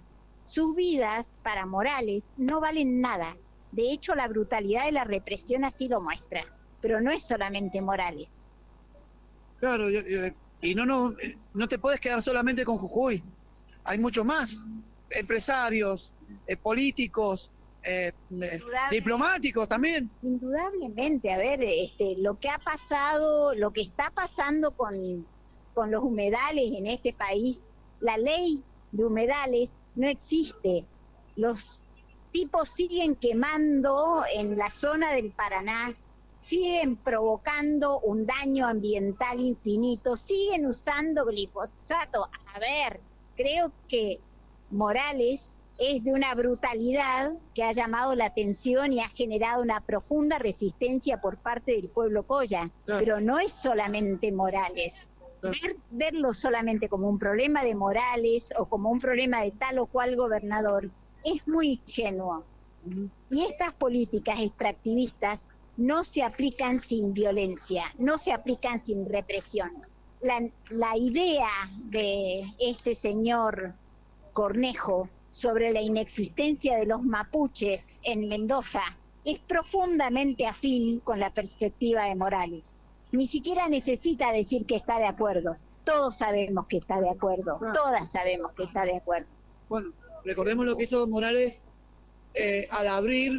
D: Sus vidas, para Morales, no valen nada. De hecho, la brutalidad de la represión así lo muestra. Pero no es solamente Morales.
C: Claro, y no te puedes quedar solamente con Jujuy. Hay mucho más. Empresarios, políticos, diplomáticos también.
D: Indudablemente, a ver, lo que ha pasado, lo que está pasando con los humedales en este país, la ley de humedales no existe. Los tipos siguen quemando en la zona del Paraná, siguen provocando un daño ambiental infinito, siguen usando glifosato. A ver, creo que Morales es de una brutalidad que ha llamado la atención y ha generado una profunda resistencia por parte del pueblo Coya, pero no es solamente Morales. Verlo solamente como un problema de Morales o como un problema de tal o cual gobernador es muy ingenuo. Y estas políticas extractivistas no se aplican sin violencia, no se aplican sin represión. La idea de este señor Cornejo sobre la inexistencia de los mapuches en Mendoza es profundamente afín con la perspectiva de Morales. Ni siquiera necesita decir que está de acuerdo. Todos sabemos que está de acuerdo, todas sabemos que está de acuerdo.
C: Bueno, recordemos lo que hizo Morales al abrir.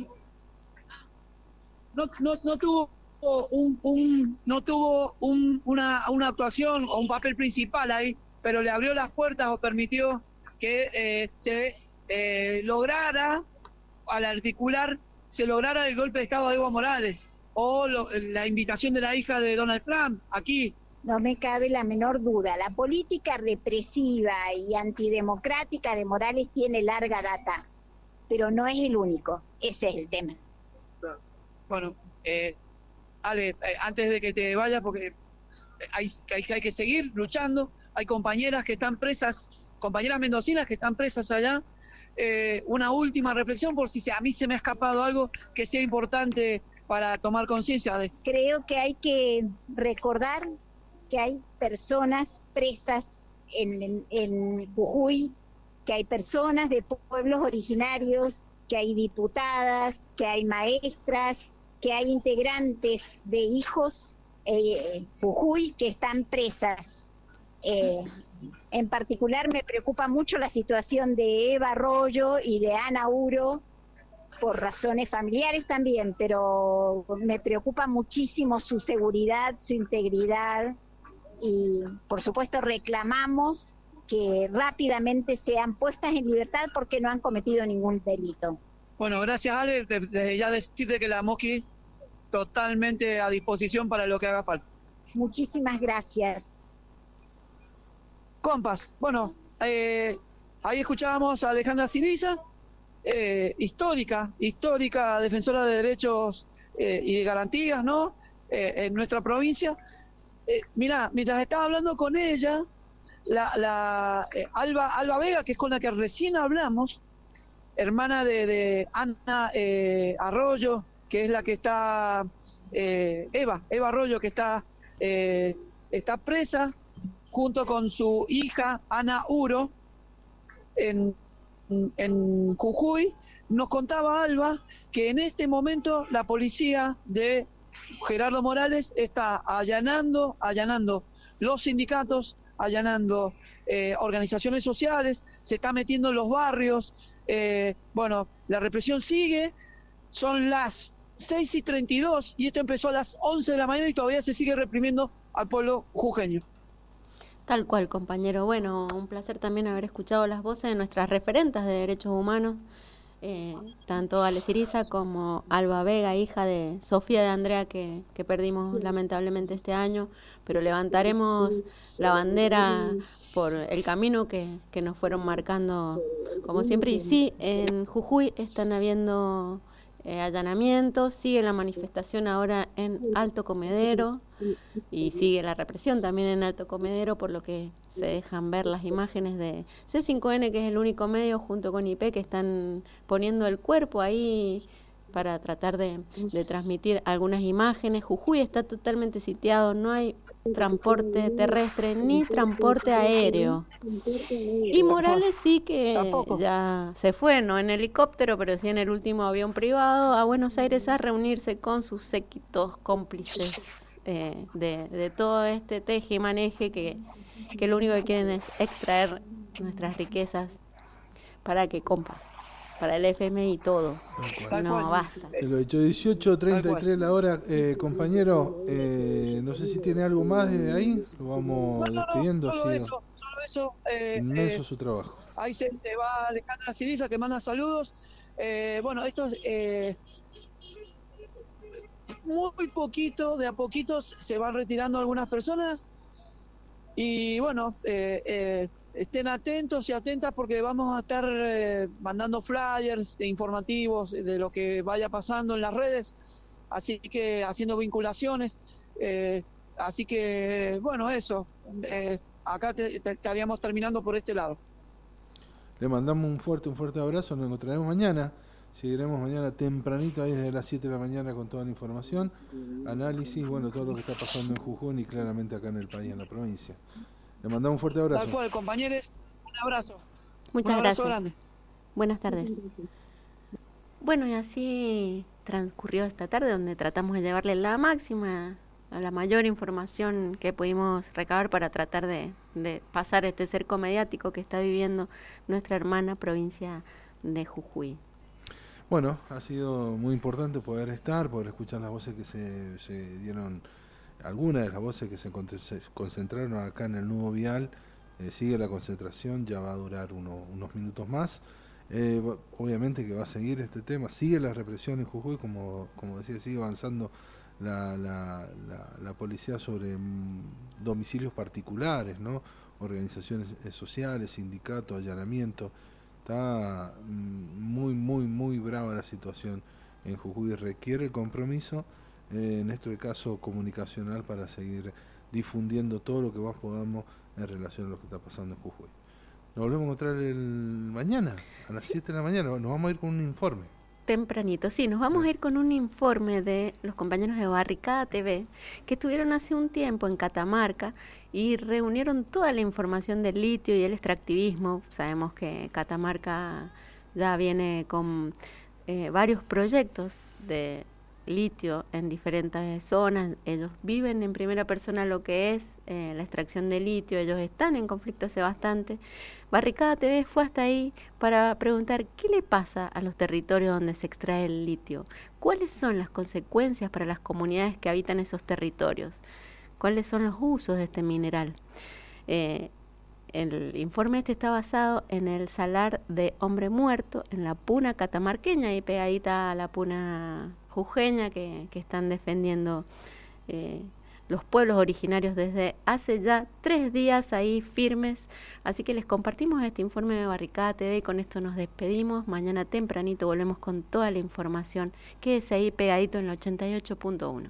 C: No tuvo una actuación o un papel principal ahí, pero le abrió las puertas o permitió que se lograra, al articular, se lograra el golpe de Estado de Evo Morales o la invitación de la hija de Donald Trump aquí.
D: No me cabe la menor duda, la política represiva y antidemocrática de Morales tiene larga data, pero no es el único, ese es el tema.
C: Bueno, Ale, antes de que te vayas, porque hay que seguir luchando, hay compañeras que están presas, compañeras mendocinas que están presas allá. Una última reflexión por si a mí se me ha escapado algo que sea importante para tomar conciencia de.
D: Creo que hay que recordar que hay personas presas en Jujuy, que hay personas de pueblos originarios, que hay diputadas, que hay maestras, que hay integrantes de hijos Jujuy que están presas. En particular me preocupa mucho la situación de Eva Arroyo y de Ana Uro, por razones familiares también, pero me preocupa muchísimo su seguridad, su integridad, y por supuesto reclamamos que rápidamente sean puestas en libertad porque no han cometido ningún delito.
C: Bueno, gracias Ale, desde ya decirte que la Mosqui totalmente a disposición para lo que haga falta.
D: Muchísimas gracias.
C: Compas, bueno, ahí escuchábamos a Alejandra Siniza, histórica defensora de derechos y de garantías, ¿no? En nuestra provincia. Mirá, mientras estaba hablando con ella, Alba Vega, que es con la que recién hablamos, hermana de Ana Arroyo, que es la que está, Eva Arroyo, que está presa, junto con su hija Ana Uro, en Jujuy. Nos contaba Alba que en este momento la policía de Gerardo Morales está allanando los sindicatos, allanando organizaciones sociales, se está metiendo en los barrios. Bueno, la represión sigue, son las 6:32 y esto empezó a las 11 de la mañana y todavía se sigue reprimiendo al pueblo jujeño.
A: Tal cual, compañero. Bueno, un placer también haber escuchado las voces de nuestras referentas de derechos humanos, tanto Ale Siriza como Alba Vega, hija de Sofía de Andrea, que perdimos lamentablemente este año, pero levantaremos la bandera por el camino que nos fueron marcando como siempre. Y sí, en Jujuy están habiendo allanamientos, sigue la manifestación ahora en Alto Comedero y sigue la represión también en Alto Comedero, por lo que se dejan ver las imágenes de C5N, que es el único medio junto con IP que están poniendo el cuerpo ahí para tratar de transmitir algunas imágenes. Jujuy está totalmente sitiado, no hay transporte terrestre ni transporte aéreo. Y Morales sí que ya se fue, no en helicóptero, pero sí en el último avión privado a Buenos Aires a reunirse con sus séquitos cómplices de todo este teje y maneje que lo único que quieren es extraer nuestras riquezas para que compa, para el FMI y todo. No, basta.
B: Te lo he dicho, 18:33 la hora, compañero, no sé si tiene algo más de ahí, lo vamos despidiendo.
C: Solo eso.
B: Inmenso su trabajo.
C: Ahí se va Alejandra Siriza, que manda saludos. Bueno, esto es... muy poquito, de a poquitos se van retirando algunas personas y bueno, estén atentos y atentas porque vamos a estar mandando flyers informativos de lo que vaya pasando en las redes, así que haciendo vinculaciones, así que bueno, eso, acá estaríamos terminando por este lado.
B: Le mandamos un fuerte abrazo, nos encontraremos mañana. Seguiremos mañana tempranito, ahí desde las 7 de la mañana con toda la información, análisis, bueno, todo lo que está pasando en Jujuy y claramente acá en el país, en la provincia. Le mandamos un fuerte abrazo.
C: Tal cual, compañeros, un abrazo.
A: Muchas
C: un abrazo
A: gracias.
C: Grande.
A: Buenas tardes. Bueno, y así transcurrió esta tarde, donde tratamos de llevarle la máxima, la mayor información que pudimos recabar para tratar de pasar este cerco mediático que está viviendo nuestra hermana provincia de Jujuy.
B: Bueno, ha sido muy importante poder escuchar las voces que se dieron, algunas de las voces que se concentraron acá en el nudo vial. Sigue la concentración, ya va a durar unos minutos más. Obviamente que va a seguir este tema, sigue la represión en Jujuy, como decía, sigue avanzando la policía sobre domicilios particulares, ¿no? Organizaciones sociales, sindicatos, allanamientos. Está muy brava la situación en Jujuy, requiere el compromiso, en este caso comunicacional, para seguir difundiendo todo lo que más podamos en relación a lo que está pasando en Jujuy. Nos volvemos a encontrar mañana, a las 7 de la mañana, nos vamos a ir con un informe.
A: Tempranito, sí, nos vamos a ir con un informe de los compañeros de Barricada TV que estuvieron hace un tiempo en Catamarca y reunieron toda la información del litio y el extractivismo. Sabemos que Catamarca ya viene con varios proyectos de litio en diferentes zonas. Ellos viven en primera persona lo que es la extracción de litio, ellos están en conflicto hace bastante. Barricada TV fue hasta ahí para preguntar qué le pasa a los territorios donde se extrae el litio, cuáles son las consecuencias para las comunidades que habitan esos territorios, cuáles son los usos de este mineral. El informe está basado en el salar de Hombre Muerto, en la puna catamarqueña y pegadita a la puna jujeña que están defendiendo los pueblos originarios desde hace ya 3 días ahí firmes. Así que les compartimos este informe de Barricada TV y con esto nos despedimos. Mañana tempranito volvemos con toda la información. Quédese ahí pegadito en la 88.1.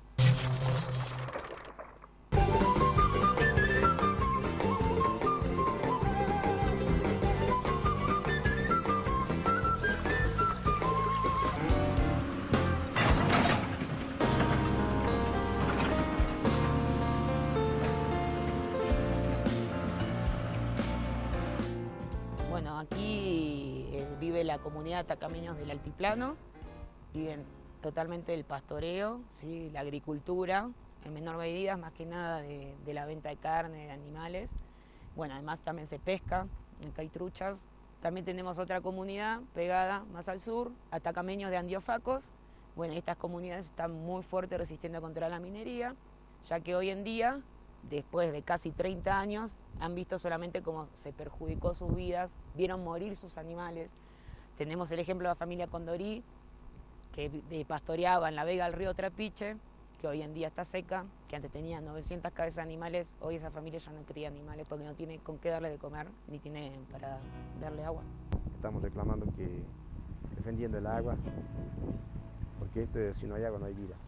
E: La comunidad de atacameños del altiplano, viven totalmente del pastoreo, ¿sí? La agricultura, en menor medida, más que nada de la venta de carne, de animales. Bueno, además también se pesca, acá hay truchas. También tenemos otra comunidad pegada más al sur, atacameños de Andiofacos. Bueno, estas comunidades están muy fuertes resistiendo contra la minería, ya que hoy en día, después de casi 30 años, han visto solamente cómo se perjudicó sus vidas, vieron morir sus animales. Tenemos el ejemplo de la familia Condorí, que pastoreaba en la vega del río Trapiche, que hoy en día está seca, que antes tenía 900 cabezas de animales, hoy esa familia ya no cría animales porque no tiene con qué darle de comer, ni tiene para darle agua.
F: Estamos reclamando defendiendo el agua, porque si no hay agua no hay vida.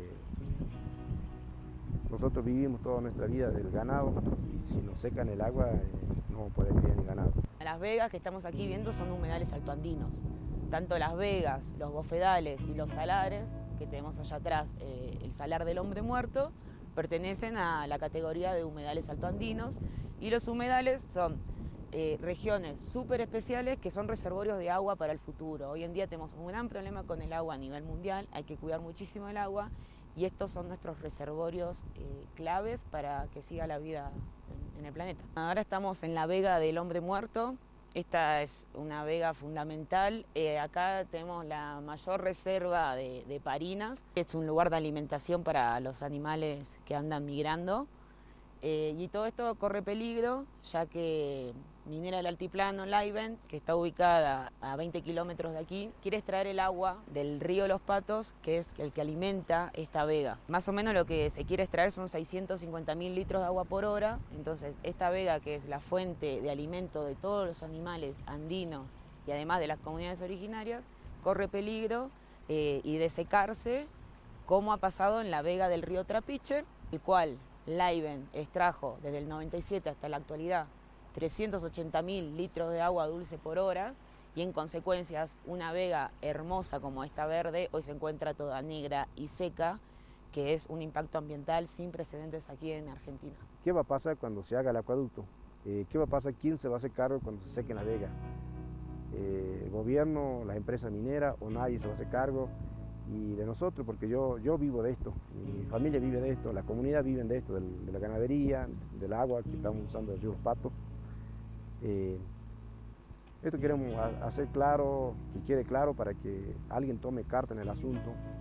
F: Nosotros vivimos toda nuestra vida del ganado y si nos secan el agua no podemos criar ni ganado.
E: Las vegas que estamos aquí viendo son humedales altoandinos, tanto las vegas, los bofedales y los salares, que tenemos allá atrás, el salar del Hombre Muerto, pertenecen a la categoría de humedales altoandinos, y los humedales son regiones súper especiales que son reservorios de agua para el futuro. Hoy en día tenemos un gran problema con el agua a nivel mundial, hay que cuidar muchísimo el agua, y estos son nuestros reservorios claves para que siga la vida en el planeta. Ahora estamos en la vega del Hombre Muerto. Esta es una vega fundamental. Acá tenemos la mayor reserva de parinas. Es un lugar de alimentación para los animales que andan migrando. Y todo esto corre peligro, ya que Minera del Altiplano, Livent, que está ubicada a 20 kilómetros de aquí, quiere extraer el agua del río Los Patos, que es el que alimenta esta vega. Más o menos lo que se quiere extraer son 650.000 litros de agua por hora. Entonces, esta vega, que es la fuente de alimento de todos los animales andinos y además de las comunidades originarias, corre peligro y de secarse, como ha pasado en la vega del río Trapiche, el cual Livent extrajo desde el 97 hasta la actualidad 380.000 litros de agua dulce por hora, y en consecuencia una vega hermosa como esta verde hoy se encuentra toda negra y seca, que es un impacto ambiental sin precedentes aquí en Argentina.
F: ¿Qué va a pasar cuando se haga el acueducto? ¿Qué va a pasar? ¿Quién se va a hacer cargo cuando se seque la vega? ¿El gobierno, las empresas mineras, o nadie se va a hacer cargo? Y de nosotros, porque yo vivo de esto, mi familia vive de esto, la comunidad vive de esto, de la ganadería, del agua que estamos usando del río Los Patos. Esto queremos hacer claro, que quede claro para que alguien tome carta en el asunto.